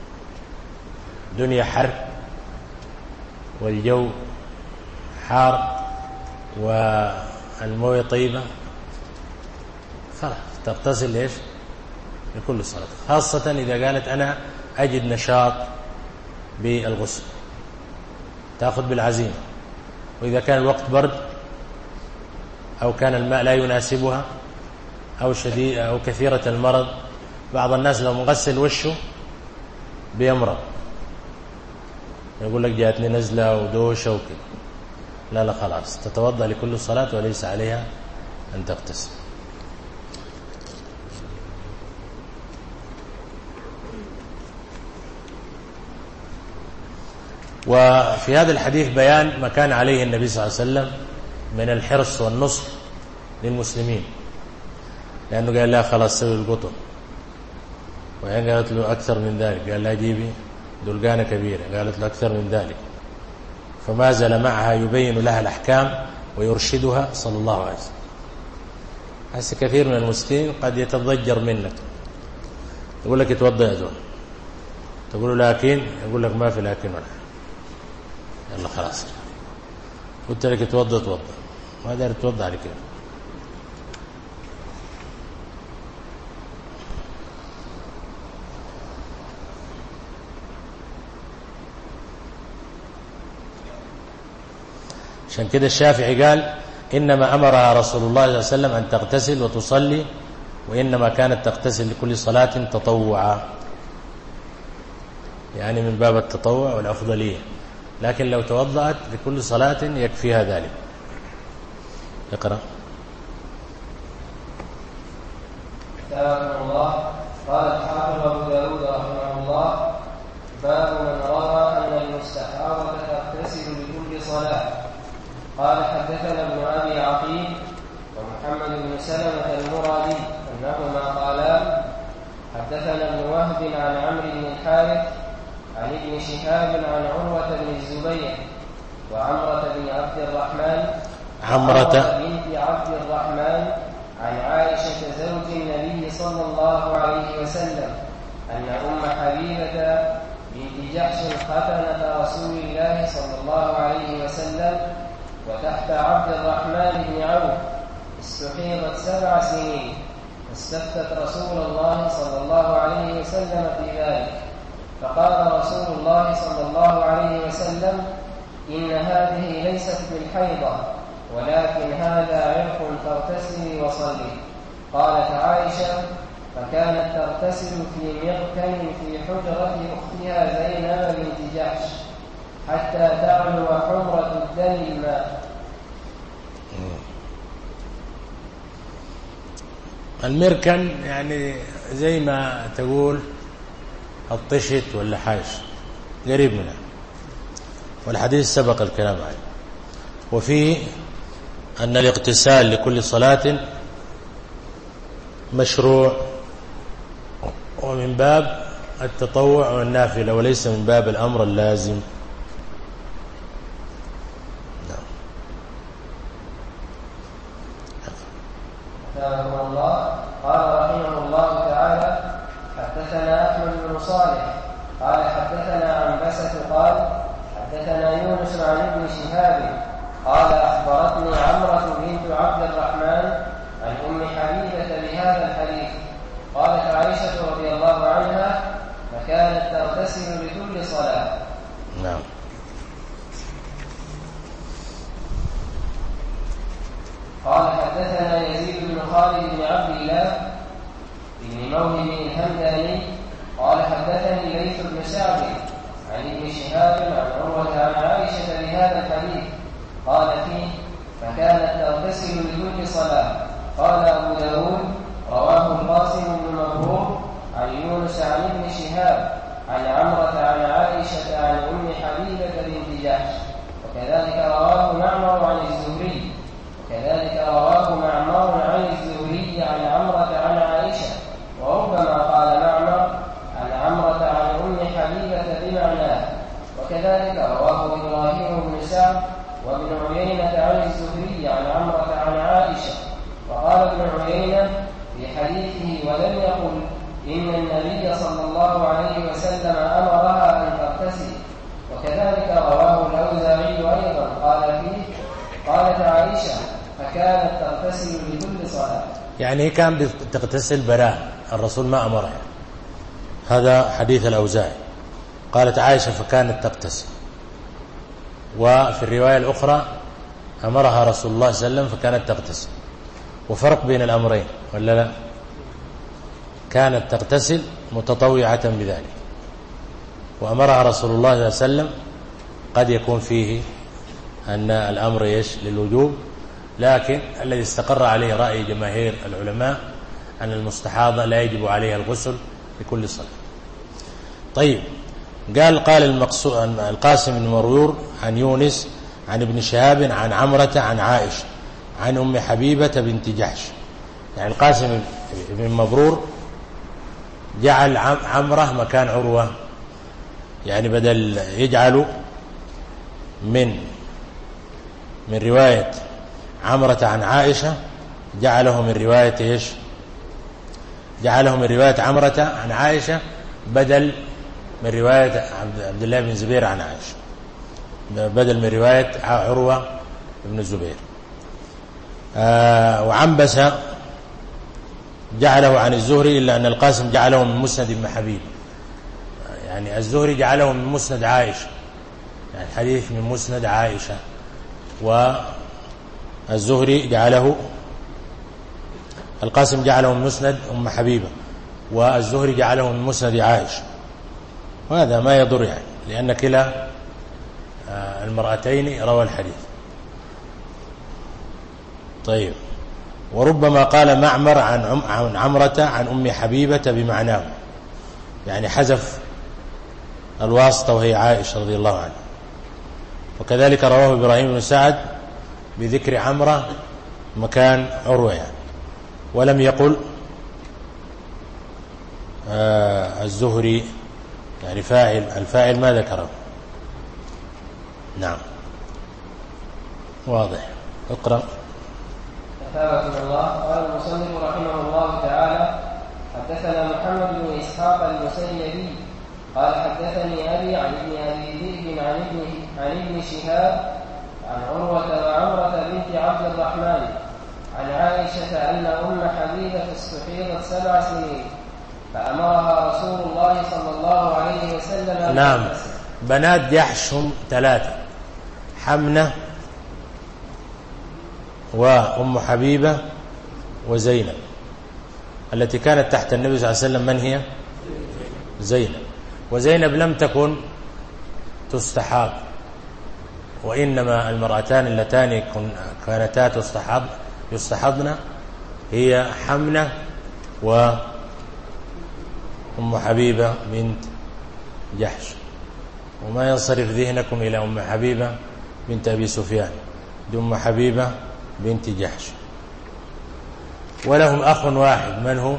دنيا حر والجو حار والموية طيبة، خلاص تغتسل ليش لكل صلاة، خاصة إذا قالت أنا أجد نشاط بالغسل تأخذ بالعزيمة. وإذا كان الوقت برد أو كان الماء لا يناسبها أو شديد أو كثيرة المرض، بعض الناس لو مغسل وشه بيمرض يقول لك جاءتني نزلة ودوشة وكذا. لا لا خلاص تتوضأ لكل صلاة وليس عليها أن تغتسل. وفي هذا الحديث بيان ما كان عليه النبي صلى الله عليه وسلم من الحرص والنصح للمسلمين، لأنه قال لا خلاص سوي القطن، وهي قالت له أكثر من ذلك، قال لا جيبي دلقانة كبيرة، قالت له أكثر من ذلك، فما زال معها يبين لها الأحكام ويرشدها صلى الله عليه وسلم. هسه كثير من المسلمين قد يتضجر منك، يقول لك اتوضى يا زول، تقول له لكن، يقول لك ما في لكن ولا يلا خلاص قلت لك اتوضى اتوضى، ما دار اتوضى على كده. عشان كده الشافعي قال إنما أمرها رسول الله صلى الله عليه وسلم أن تغتسل وتصلي، وإنما كانت تغتسل لكل صلاة تطوعا، يعني من باب التطوع والأفضلية، لكن لو توضأت لكل صلاة يكفيها ذلك. اقرأ. كتاب الله. قال الحافظ أبو داود رحمه الله: باب من روى أن المستحاضة تغتسل لكل صلاة. قال حدثنا ابن أبي عقيل ومحمد بن سلمة المرادي أنهما قالا حدثنا ابن وهب عن عمرو بن الحارث عن ابن شهاب عن عروة بن الزبير وعمرة بن عبد الرحمن عمرة بنت عبد الرحمن عن عائشة زوج النبي صلى الله عليه وسلم أن أم حبيبة بنت جحش ختنة رسول الله صلى الله عليه وسلم وتحت عبد الرحمن بن عوف استحيضت سبع سنين، فاستفتت رسول الله صلى الله عليه وسلم في ذلك، فقال رسول الله صلى الله عليه وسلم: إن هذه ليست بالحيضة، ولكن هذا عرق، فاغتسلي وصلي. قالت عائشة: فكانت تغتسل في مغكن في حجرة أختها زينب بنت جحش حتى تعلو حمرة الدم الماء. المركن يعني زي ما تقول الطشت ولا حاش، قريب منها، والحديث سبق الكلام عنه. وفيه أن الاغتسال لكل صلاة مشروع ومن باب التطوع والنافلة وليس من باب الأمر اللازم. رحمه الله قال رحمه الله تعالى: حدثنا أحمد بن صالح قال حدثنا عنبسة قال حدثنا يونس عن ابن شهاب قال أخبرتني عمرة بنت عبد الرحمن عن أم حبيبة بهذا الحديث. قالت عائشة رضي الله عنها: فكانت تغتسل لكل صلاة. نعم. قال حدثنا يزيد بن خالد بن عبد الله بن موهب الهمداني قال حدثني ليث بن سعد عن ابن شهاب عن عروة عن عائشة بهذا الحديث قال فيه: فكانت تغتسل لكل صلاة. قال أبو داود: رواه القاسم بن مبروك عن يونس عن ابن شهاب عن عمرة عن عائشة عن أم حبيبة بنت جحش، وكذلك رواه معمر عن الزهري وكذلك رواه معمر عن الزهري عن عمرة عن عائشة، وربما قال معمر عن عمرة عن أم حبيبة بمعناه، وكذلك رواه إبراهيم بن سعد وابن عيينة عن الزهري عن عمرة عن عائشة. وقال ابن عيينة في حديثه ولم يقل إن النبي صلى الله عليه وسلم أمرها أن تغتسل. وكذلك رواه الأوزاعي أيضا قال فيه: قالت عائشة: فكانت تغتسل لكل صلاة. يعني كان بتغتسل براه، الرسول ما أمرها. هذا حديث الأوزاعي. قالت عائشة: فكانت تغتسل. وفي الرواية الأخرى: أمرها رسول الله صلى الله عليه وسلم فكانت تغتسل. وفرق بين الأمرين ولا لا؟ كانت تغتسل متطوعة بذلك، وأمرها رسول الله صلى الله عليه وسلم قد يكون فيه أن الأمر يش للوجوب، لكن الذي استقر عليه رأي جماهير العلماء أن المستحاضة لا يجب عليها الغسل لكل صلاة. طيب، قال قال المقصود القاسم بن مرور عن يونس عن ابن شهاب عن عمرة عن عائشة عن أم حبيبة بنت جحش. يعني القاسم بن مبرور جعل عمرة مكان عروة، يعني بدل يجعل من من رواية عمرة عن عائشة جعله من رواية إيش؟ جعله من رواية عمرة عن عائشة بدل من رواية عبد الله بن زبير عن عائشة، بدل من رواية عروة بن الزبير. آه وعنبس جعله عن الزهري، إلا أن القاسم جعله من مسند ابن حبيب. يعني الزهري جعله من مسند عائشة، يعني الحديث من مسند عائشة، والزهري جعله القاسم جعله من مسند أم حبيبة، والزهري جعله من مسند عائشة. وهذا ما يضر يعني، لأن كلا المرأتين روى الحديث. طيب، وربما قال معمر عن عن عمرة عن أم حبيبة بمعناه، يعني حذف الواسطة وهي عائشة رضي الله عنها. وكذلك رواه إبراهيم بن سعد بذكر عمرة مكان عروة يعني، ولم يقل آه الزهري يعني فاعل، الفاعل ما ذكره. نعم، واضح. اقرأ. أثابكم الله. قال المصنف رحمه الله تعالى: حدثنا محمد بن إسحاق المسيبي قال حدثني أبي عن ابن أبي ذئب عن ابن عن ابن شهاب عن عروة وعمرة بنت عبد الرحمن عن عائشة أن أم حبيبة استحيضت سبع سنين فأمرها رسول الله صلى الله عليه وسلم. نعم، بنات جحش هم ثلاثة: حمنة وأم حبيبة وزينب. التي كانت تحت النبي صلى الله عليه وسلم من هي؟ زينب. وزينب لم تكن تستحاض، وإنما المرأتان اللتان كانتا تستحض يستحضن هي حمنة وأم حبيبة بنت جحش. وما ينصرف ذهنكم إلى أم حبيبة بنت أبي سفيان، دي أم حبيبة بنت جحش. ولهم أخ واحد، من هو؟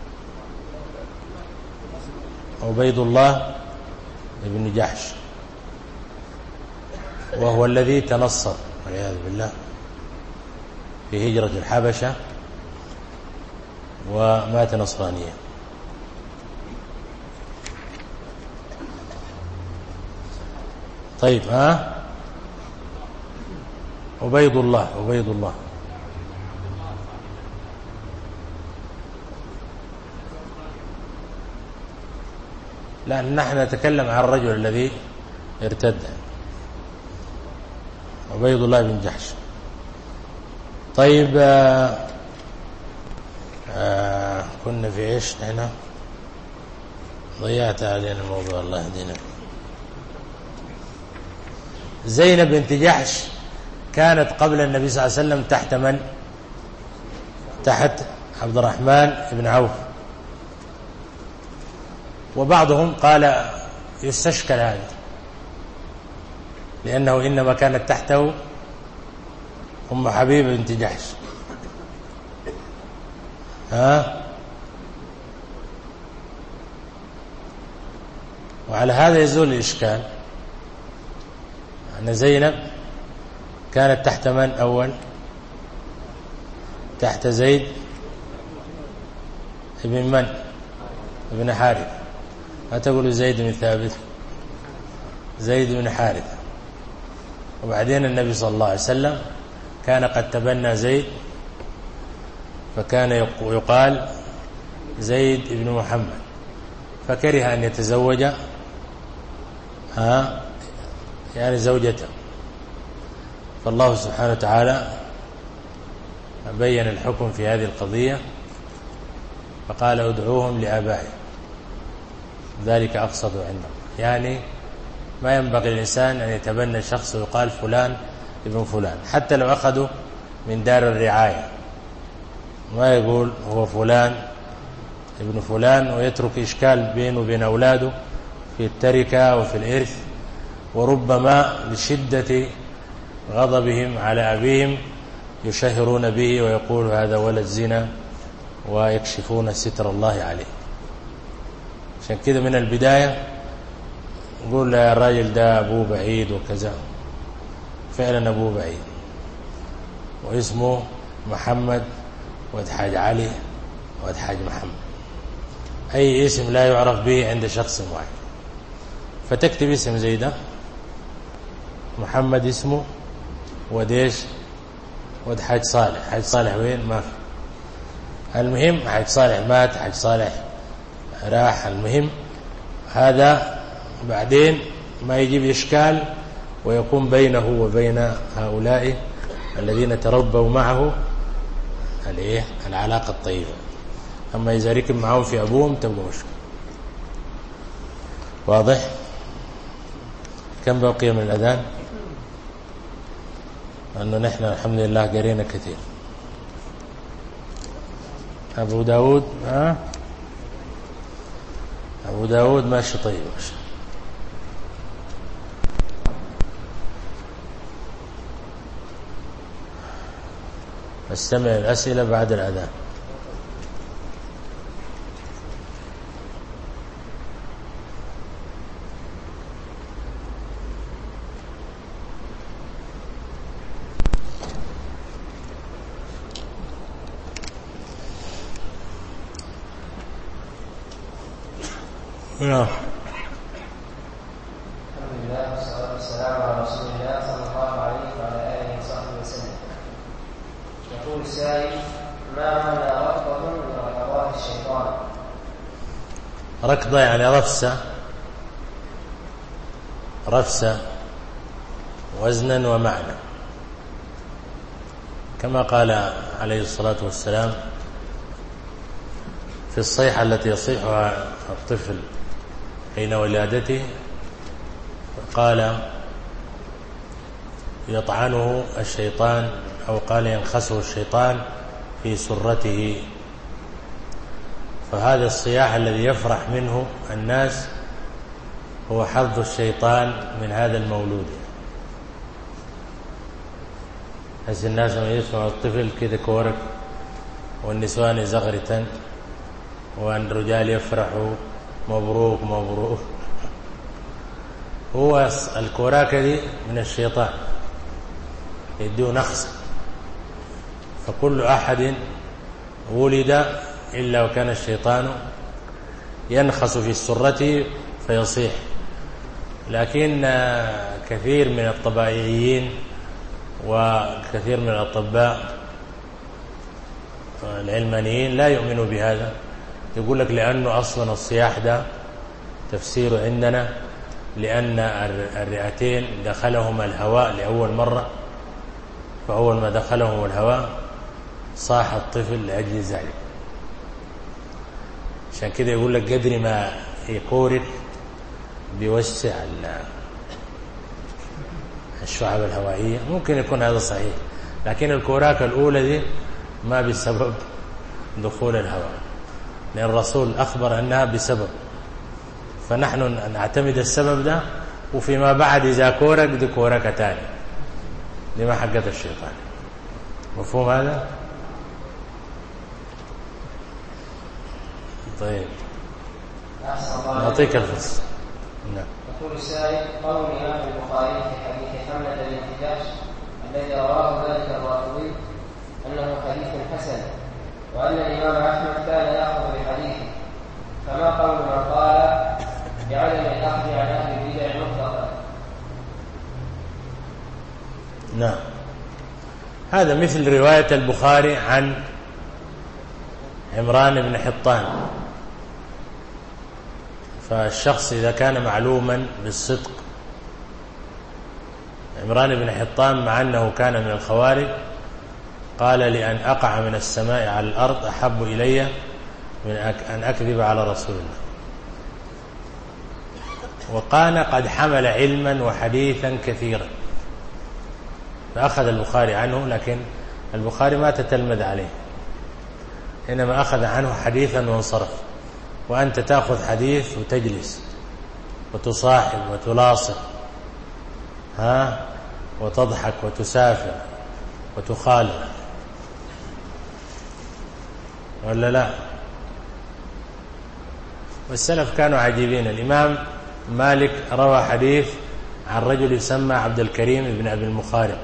عبيد الله بن جحش، وهو الذي تنصر والعياذ بالله في هجرة الحبشة ومات نصرانيا. طيب ها عبيد الله عبيد الله لا، نحن نتكلم عن الرجل الذي ارتد، عبيد الله بن جحش. طيب آه آه كنا في ايش هنا؟ ضيعت علينا الموضوع، الله يهدينا. زينب بنت جحش كانت قبل النبي صلى الله عليه وسلم تحت من؟ تحت عبد الرحمن بن عوف. وبعضهم قال يستشكل هذا، لأنه إنما كانت تحته أم حبيبة بنت جحش. ها وعلى هذا يزول الإشكال أن زينب كانت تحت من أول؟ تحت زيد ابن من؟ ابن حارث. ما تقول زيد بن ثابت؟ زيد بن حارث. وبعدين النبي صلى الله عليه وسلم كان قد تبنى زيد، فكان يقال زيد بن محمد، فكره أن يتزوج ها يعني زوجته. فالله سبحانه وتعالى بين الحكم في هذه القضية فقال ادعوهم لآبائهم ذلك أقسط عندهم. يعني ما ينبغي الإنسان أن يتبنى شخص ويقال فلان ابن فلان، حتى لو أخذوا من دار الرعاية، ما يقول هو فلان ابن فلان ويترك إشكال بينه وبين أولاده في التركة وفي الإرث، وربما لشدة غضبهم على أبيهم يشهرون به ويقول هذا ولد زنا ويكشفون ستر الله عليه. عشان كده من البداية نقول يا الراجل ده أبوه بعيد وكذا، فعلا أبوه بعيد واسمه محمد ولد حاج علي ولد حاج محمد، أي اسم لا يعرف به عند شخص واحد. فتكتب اسم زي ده محمد اسمه وديش ود حاج صالح. حاج صالح وين؟ ما في. المهم حاج صالح مات، حاج صالح راح، المهم هذا بعدين ما يجيب إشكال ويكون بينه وبين هؤلاء الذين تربوا معه الايه العلاقة الطيبة. أما إذا ركب معهم في أبوهم تبقى مشكلة. واضح؟ كم بقي من الأذان؟ أنه نحن الحمد لله قرينا كثير. أبو داود ها؟ أبو داود ماشي طيب ماشي. استمع الأسئلة بعد الأذان. نعم. الحمد لله والصلاة والسلام على رسول الله صلى الله عليه وعلى آله وصحبه وسلم. يقول السائل: ما معنى ركضة من ركضات الشيطان؟ ركضة يعني رفسة، رفسة وزنا ومعنى، كما قال عليه الصلاة والسلام في الصيحة التي يصيحها الطفل حين ولادته، قال يطعنه الشيطان، أو قال ينخسه الشيطان في سرته. فهذا الصياح الذي يفرح منه الناس هو حظ الشيطان من هذا المولود. حيث الناس لما يسمعوا الطفل كده كورك، والنسوان يزغرتن، والرجال يفرحوا مبروك مبروك. هو الكوراكة دي من الشيطان يديه نخس. فكل أحد ولد إلا وكان الشيطان ينخس في سرته فيصيح. لكن كثير من الطبيعيين وكثير من الأطباء العلمانيين لا يؤمنوا بهذا. يقول لك لأنه أصلا الصياح ده تفسيره عندنا لأن الرئتين دخلهما الهواء لأول مرة، فأول ما دخلهم الهواء صاح الطفل لأجل ذلك. عشان كده يقول لك قدر ما يكورك بيوسع الشعب الهوائية. ممكن يكون هذا صحيح، لكن الكوراكة الأولى دي ما بسبب دخول الهواء، لأن الرسول أخبر أنها بسبب، فنحن نعتمد السبب ده، وفيما بعد إذا كورك دي كوركة تاني، دي ما حقت الشيطان. مفهوم هذا؟ طيب نعطيك الفرصة. نعم. يقول السائل: قول الإمام البخاري في حديث حملة بنت جحش الذي رواه ذلك الرافضي أنه حديث حسن، وأن الإمام أحمد كان يأخذ بحديثه، فما قول من قال بعدم الأخذ عن أهل البدع مطلقا؟ نعم، هذا مثل رواية البخاري عن عمران بن حطان. فالشخص إذا كان معلوما بالصدق، عمران بن حطان مع أنه كان من الخوارج قال: لأن أقع من السماء على الأرض أحب إلي من أن أكذب على رسول الله. وكان قد حمل علما وحديثا كثيرا، فأخذ البخاري عنه، لكن البخاري ما تتلمذ عليه، إنما أخذ عنه حديثا وانصرف. وأنت تأخذ حديث وتجلس وتصاحب وتلاصق، ها، وتضحك وتسافر وتخالف، ولا لا؟ والسلف كانوا عجيبين. الإمام مالك روى حديث عن رجل يسمى عبد الكريم بن أبي المخارق.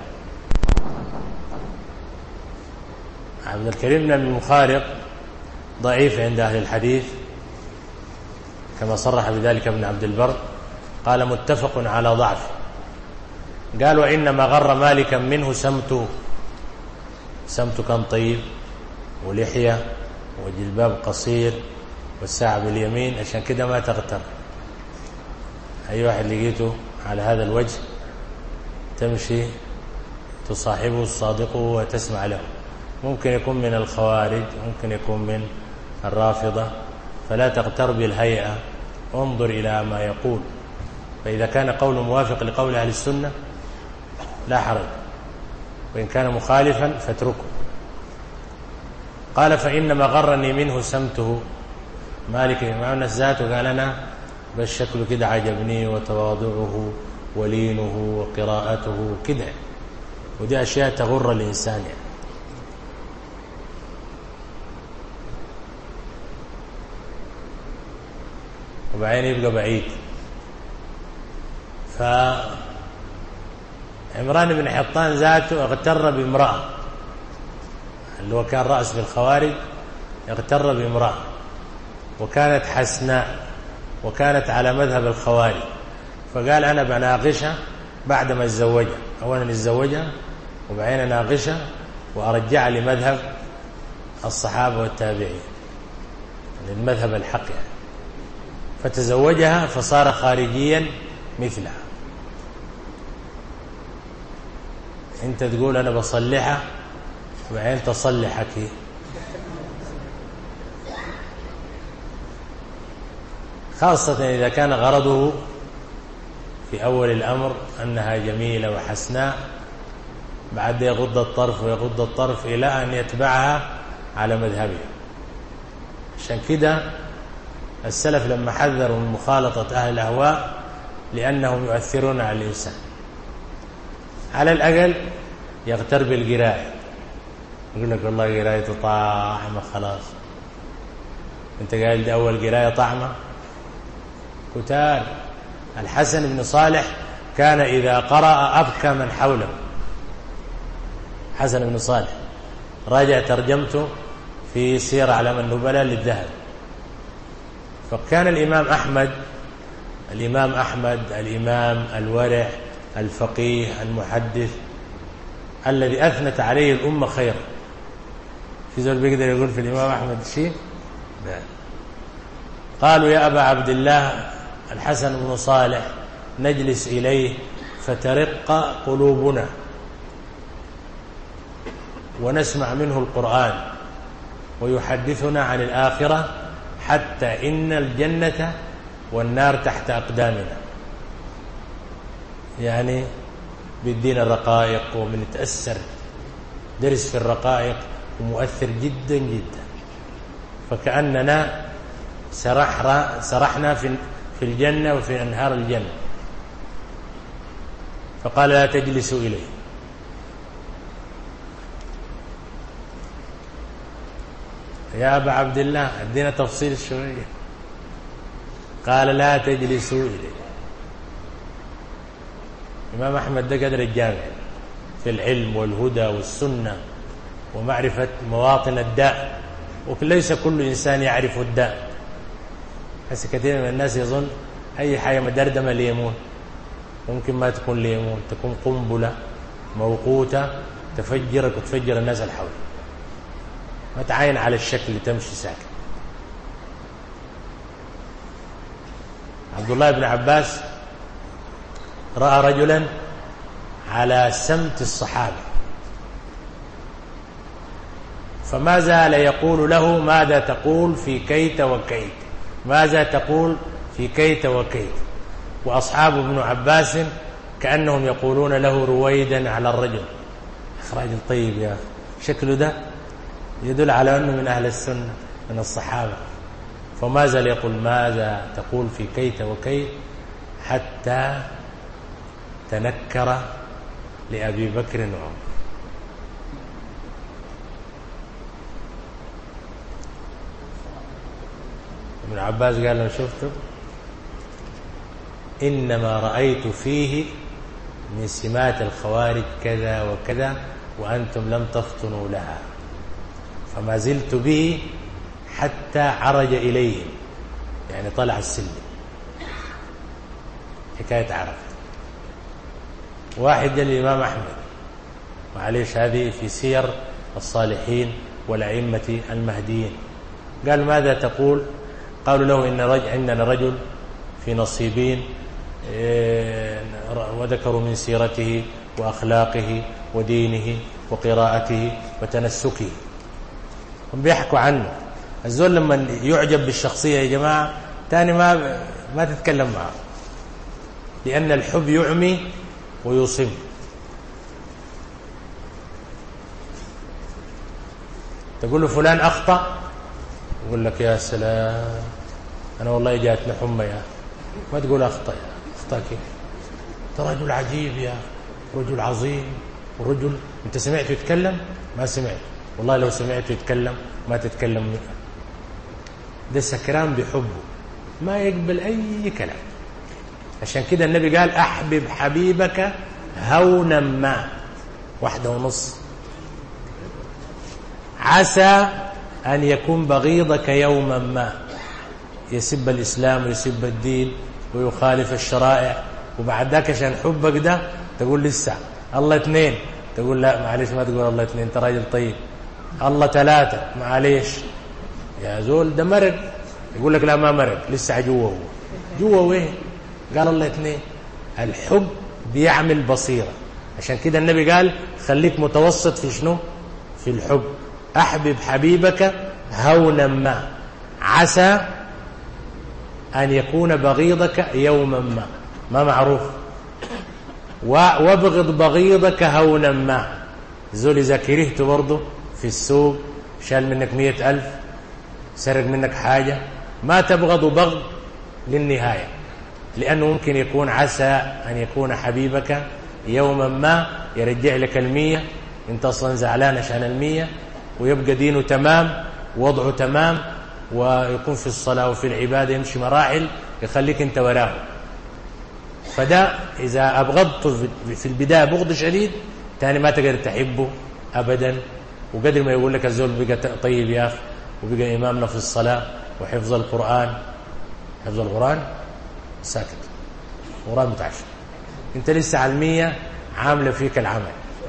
عبد الكريم بن أبي المخارق ضعيف عند أهل الحديث، كما صرح بذلك ابن عبد البر، قال: متفق على ضعفه. قال: وإنما غر مالكا منه سمته، سمته كان طيب ولحية وجلباب قصير والساعة باليمين، عشان كده ما تغتر. أي واحد لقيته على هذا الوجه تمشي تصاحبه تصادقه وتسمع له. ممكن يكون من الخوارج، ممكن يكون من الرافضة، فلا تغتر بالهيئة، انظر إلى ما يقول. فإذا كان قول موافق لقول أهل السنة لا حرج، وإن كان مخالفا فاتركه. قال: فإنما غرني منه سمته. مالك إمام الذات قال: أنا بس شكله كده عجبني، وتواضعه ولينه وقراءته كده، ودي أشياء تغر الإنسان يعني. وبعدين يبقى بعيد. فعمران بن حطان ذاته اغتر بامرأة، اللي هو كان رأس في الخوارج، اغتر بامرأة وكانت حسناء وكانت على مذهب الخوارج، فقال: أنا بناقشها بعدما اتزوجها. أولا اتزوجها وبعدين اناقشها وأرجعها لمذهب الصحابة والتابعين، للمذهب الحق يعني. فتزوجها فصار خارجيا مثلها. انت تقول انا بصلحها وبعدين تصلحك، خاصة إذا كان غرضه في أول الأمر أنها جميلة وحسناء، بعد يغض الطرف ويغض الطرف إلى أن يتبعها على مذهبه. عشان كده السلف لما حذروا من مخالطة أهل الأهواء لأنهم يؤثرون على الإنسان، على الأقل يغتر بالقراءة، يقول لك والله قراءته طعمة، خلاص انت قايل دي أول قراءة طعمة. كتار الحسن بن صالح كان إذا قرأ أبكى من حوله. حسن بن صالح راجع ترجمته في سير أعلام النبلاء للذهبي. فكان الإمام أحمد الإمام أحمد الإمام الورع الفقيه المحدث الذي أثنت عليه الأمة خيرا. في زول بيقدر يقول في الإمام أحمد شيء؟ قالوا يا أبا عبد الله الحسن بن صالح نجلس إليه فترق قلوبنا ونسمع منه القرآن ويحدثنا عن الآخرة حتى إن الجنة والنار تحت أقدامنا. يعني بالدين الرقائق وبنتأثر، درس في الرقائق ومؤثر جدا جدا. فكأننا سرحنا في في الجنة وفي أنهار الجنة. فقال لا تجلسوا إليه. يا أبا عبد الله ادينا تفصيل شوية. قال لا تجلسوا إليه. الإمام أحمد ده قدر الجامع في العلم والهدى والسنة ومعرفة مواطن الداء، وليس كل إنسان يعرف الداء. بس كثير من الناس يظن أي حاجة مدردمة ليمون، ممكن ما تكون ليمون، تكون قنبلة موقوتة تفجرك وتفجر الناس اللي حولك. ما تعاين على الشكل اللي تمشي ساكن. عبد الله بن عباس رأى رجلا على سمت الصحابة، فما زال يقول له ماذا تقول في كيت وكيت، ماذا تقول في كيت وكيت. وأصحاب ابن عباس كأنهم يقولون له رويدا على الرجل. راجل طيب يا شكله ده يدل على أنه من أهل السنة من الصحابة. فما زال يقول ماذا تقول في كيت وكيت حتى تنكر لأبي بكر وعمر. ابن عباس قال له شفتوا إنما رأيت فيه من سمات الخوارج كذا وكذا وأنتم لم تفطنوا لها، فما زلت به حتى عرج إليهم، يعني طلع السلم. حكاية عرف. واحد جاء الإمام أحمد، معليش هذه في سير الصالحين والأئمة المهديين، قال ماذا تقول؟ قالوا له إن رجل عندنا رجل في نصيبين وذكروا من سيرته وأخلاقه ودينه وقراءته وتنسكه، هم بيحكوا عنه. الزول لما يعجب بالشخصية يا جماعة تاني ما ما تتكلم معه، لأن الحب يعمي ويصم. تقول له فلان أخطأ، يقول لك يا سلام أنا والله جاتني حمى يا، ما تقول أخطأ يا أخطأ كيف؟ أنت رجل عجيب يا رجل عظيم، ورجل أنت سمعته يتكلم؟ ما سمعت، والله لو سمعته يتكلم ما تتكلم. ده سكران بحبه ما يقبل أي كلام. عشان كده النبي قال أحبب حبيبك هونا ما، واحدة ونص، عسى أن يكون بغيضك يوما ما، يسب الإسلام ويسب الدين ويخالف الشرائع، وبعد ذاك عشان حبك ده تقول لسه الله اثنين، تقول لا معليش ما تقول الله اثنين، انت راجل طيب. الله ثلاثة معليش يا زول ده مرق، يقول لك لا ما مرق لسه جوا، هو جوا وين؟ قال الله اثنين. الحب بيعمل بصيرة. عشان كده النبي قال خليك متوسط في شنو؟ في الحب. أحبب حبيبك هونا ما، عسى أن يكون بغيضك يوما ما، ما معروف. وابغض بغيضك هونا ما، زول إذا كرهته برضه في السوق، شال منك مئة ألف، سرق منك حاجة، ما تبغض بغض للنهاية، لأنه ممكن يكون عسى أن يكون حبيبك يوما ما يرجع لك المية، انت أصلا زعلان عشان المية، ويبقى دينه تمام، ووضعه تمام، ويكون في الصلاة وفي العبادة يمشي مراحل يخليك انت وراه. فده إذا أبغضته في البداية بغض شديد، تاني ما تقدر تحبه أبدا. وقدر ما يقول لك الزول بقى طيب يا أخي، وبقى إمامنا في الصلاة وحفظ القرآن، حفظ القرآن ساكت، القرآن متعشر، انت لسه على المية عاملة فيك العمل،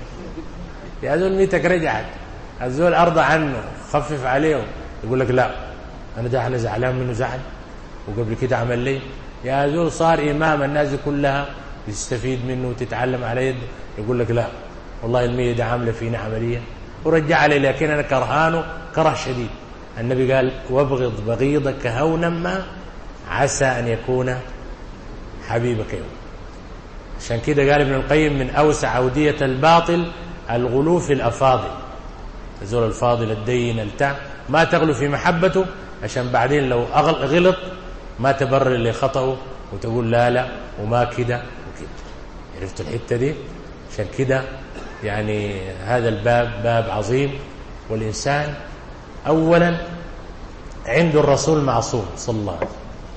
يا زول ميتك رجعت، الزول أرضى عنه خفف عليه، يقول لك لا أنا ده أنا زعلان منه زعل، وقبل كده عمل لي، يا زول صار إمام الناس كلها تستفيد منه وتتعلم على يده، يقول لك لا والله المية ده عاملة فينا عملية ورجع عليه، لكن أنا كرهانه كره شديد. النبي قال وابغض بغيضك هونا ما عسى أن يكون حبيبك يوم. عشان كده قال ابن القيم من أوسع أودية الباطل الغلو في الأفاضل، الزول الفاضل الدين التع ما تغلو في محبته، عشان بعدين لو غلط ما تبرر لخطأه وتقول لا لا وما كده وكده. عرفت الحتة دي؟ عشان كده يعني هذا الباب باب عظيم، والإنسان أولا عنده الرسول معصوم صلى الله عليه وسلم،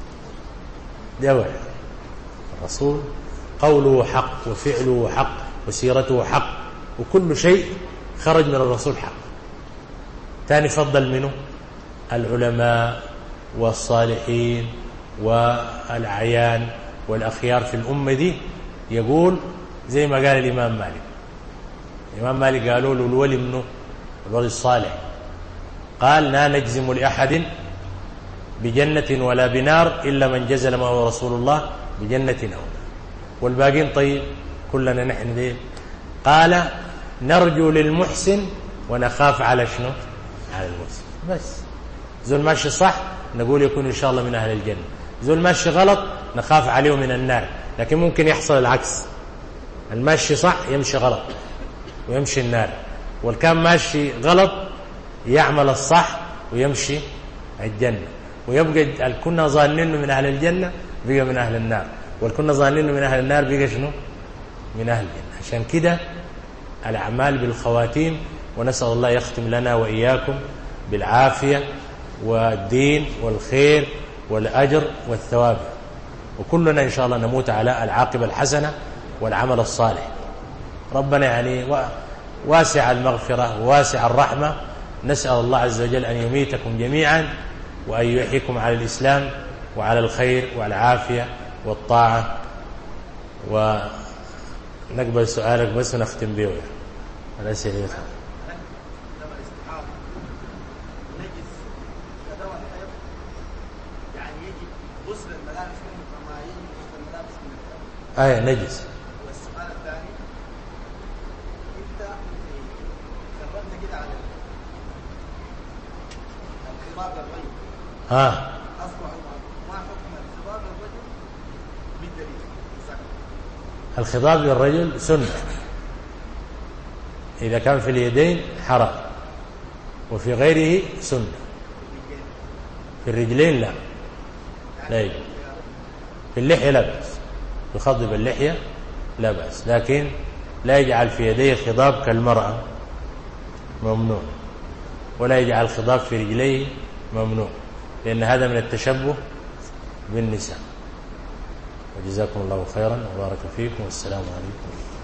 دي أولا، الرسول قوله حق وفعله حق وسيرته حق وكل شيء خرج من الرسول حق. ثاني فضل منه العلماء والصالحين والأعيان والأخيار في الأمة دي، يقول زي ما قال الإمام مالك. الإمام مالك قالوا له الولي منه الولي الصالح، قال لا نجزم لأحد بجنة ولا بنار إلا من جزل ما هو رسول الله بجنة أو نار، والباقين طيب كلنا نحن دين. قال نرجو للمحسن ونخاف على شنو؟ على المحسن. بس زول ماشي صح نقول يكون إن شاء الله من أهل الجنة، زول ماشي غلط نخاف عليه من النار. لكن ممكن يحصل العكس، الماشي صح يمشي غلط ويمشي النار، والكان ماشي غلط يعمل الصح ويمشي الجنة، ويبقى الكنا ظانينه من أهل الجنة بقى من أهل النار، والكنا ظانينه من أهل النار بقى شنو؟ من أهل الجنة. عشان كده الأعمال بالخواتيم، ونسأل الله يختم لنا وإياكم بالعافية والدين والخير والأجر والثواب، وكلنا إن شاء الله نموت على العاقبة الحسنة والعمل الصالح. ربنا يعني واسع المغفرة وواسع الرحمة، نسأل الله عز وجل أن يميتكم جميعا وأن يحييكم على الإسلام وعلى الخير والعافية والطاعة. ونقبل سؤالك بس ونختم به الأسئلة. آية نجس. والسؤال الثاني، انت كررت كده على الخطاب للرجل، ها اصبح ما حكم الخطاب للرجل بالدليل؟ الخطاب للرجل سنة، إذا كان في اليدين حرام، وفي غيره سنة. في الرجلين لا لا يجب. في اللحية لا بأس، يخضب اللحية لا بأس، لكن لا يجعل في يديه خضاب كالمرأة، ممنوع، ولا يجعل خضاب في رجليه، ممنوع، لأن هذا من التشبه بالنساء. وجزاكم الله خيرا وبارك فيكم، والسلام عليكم.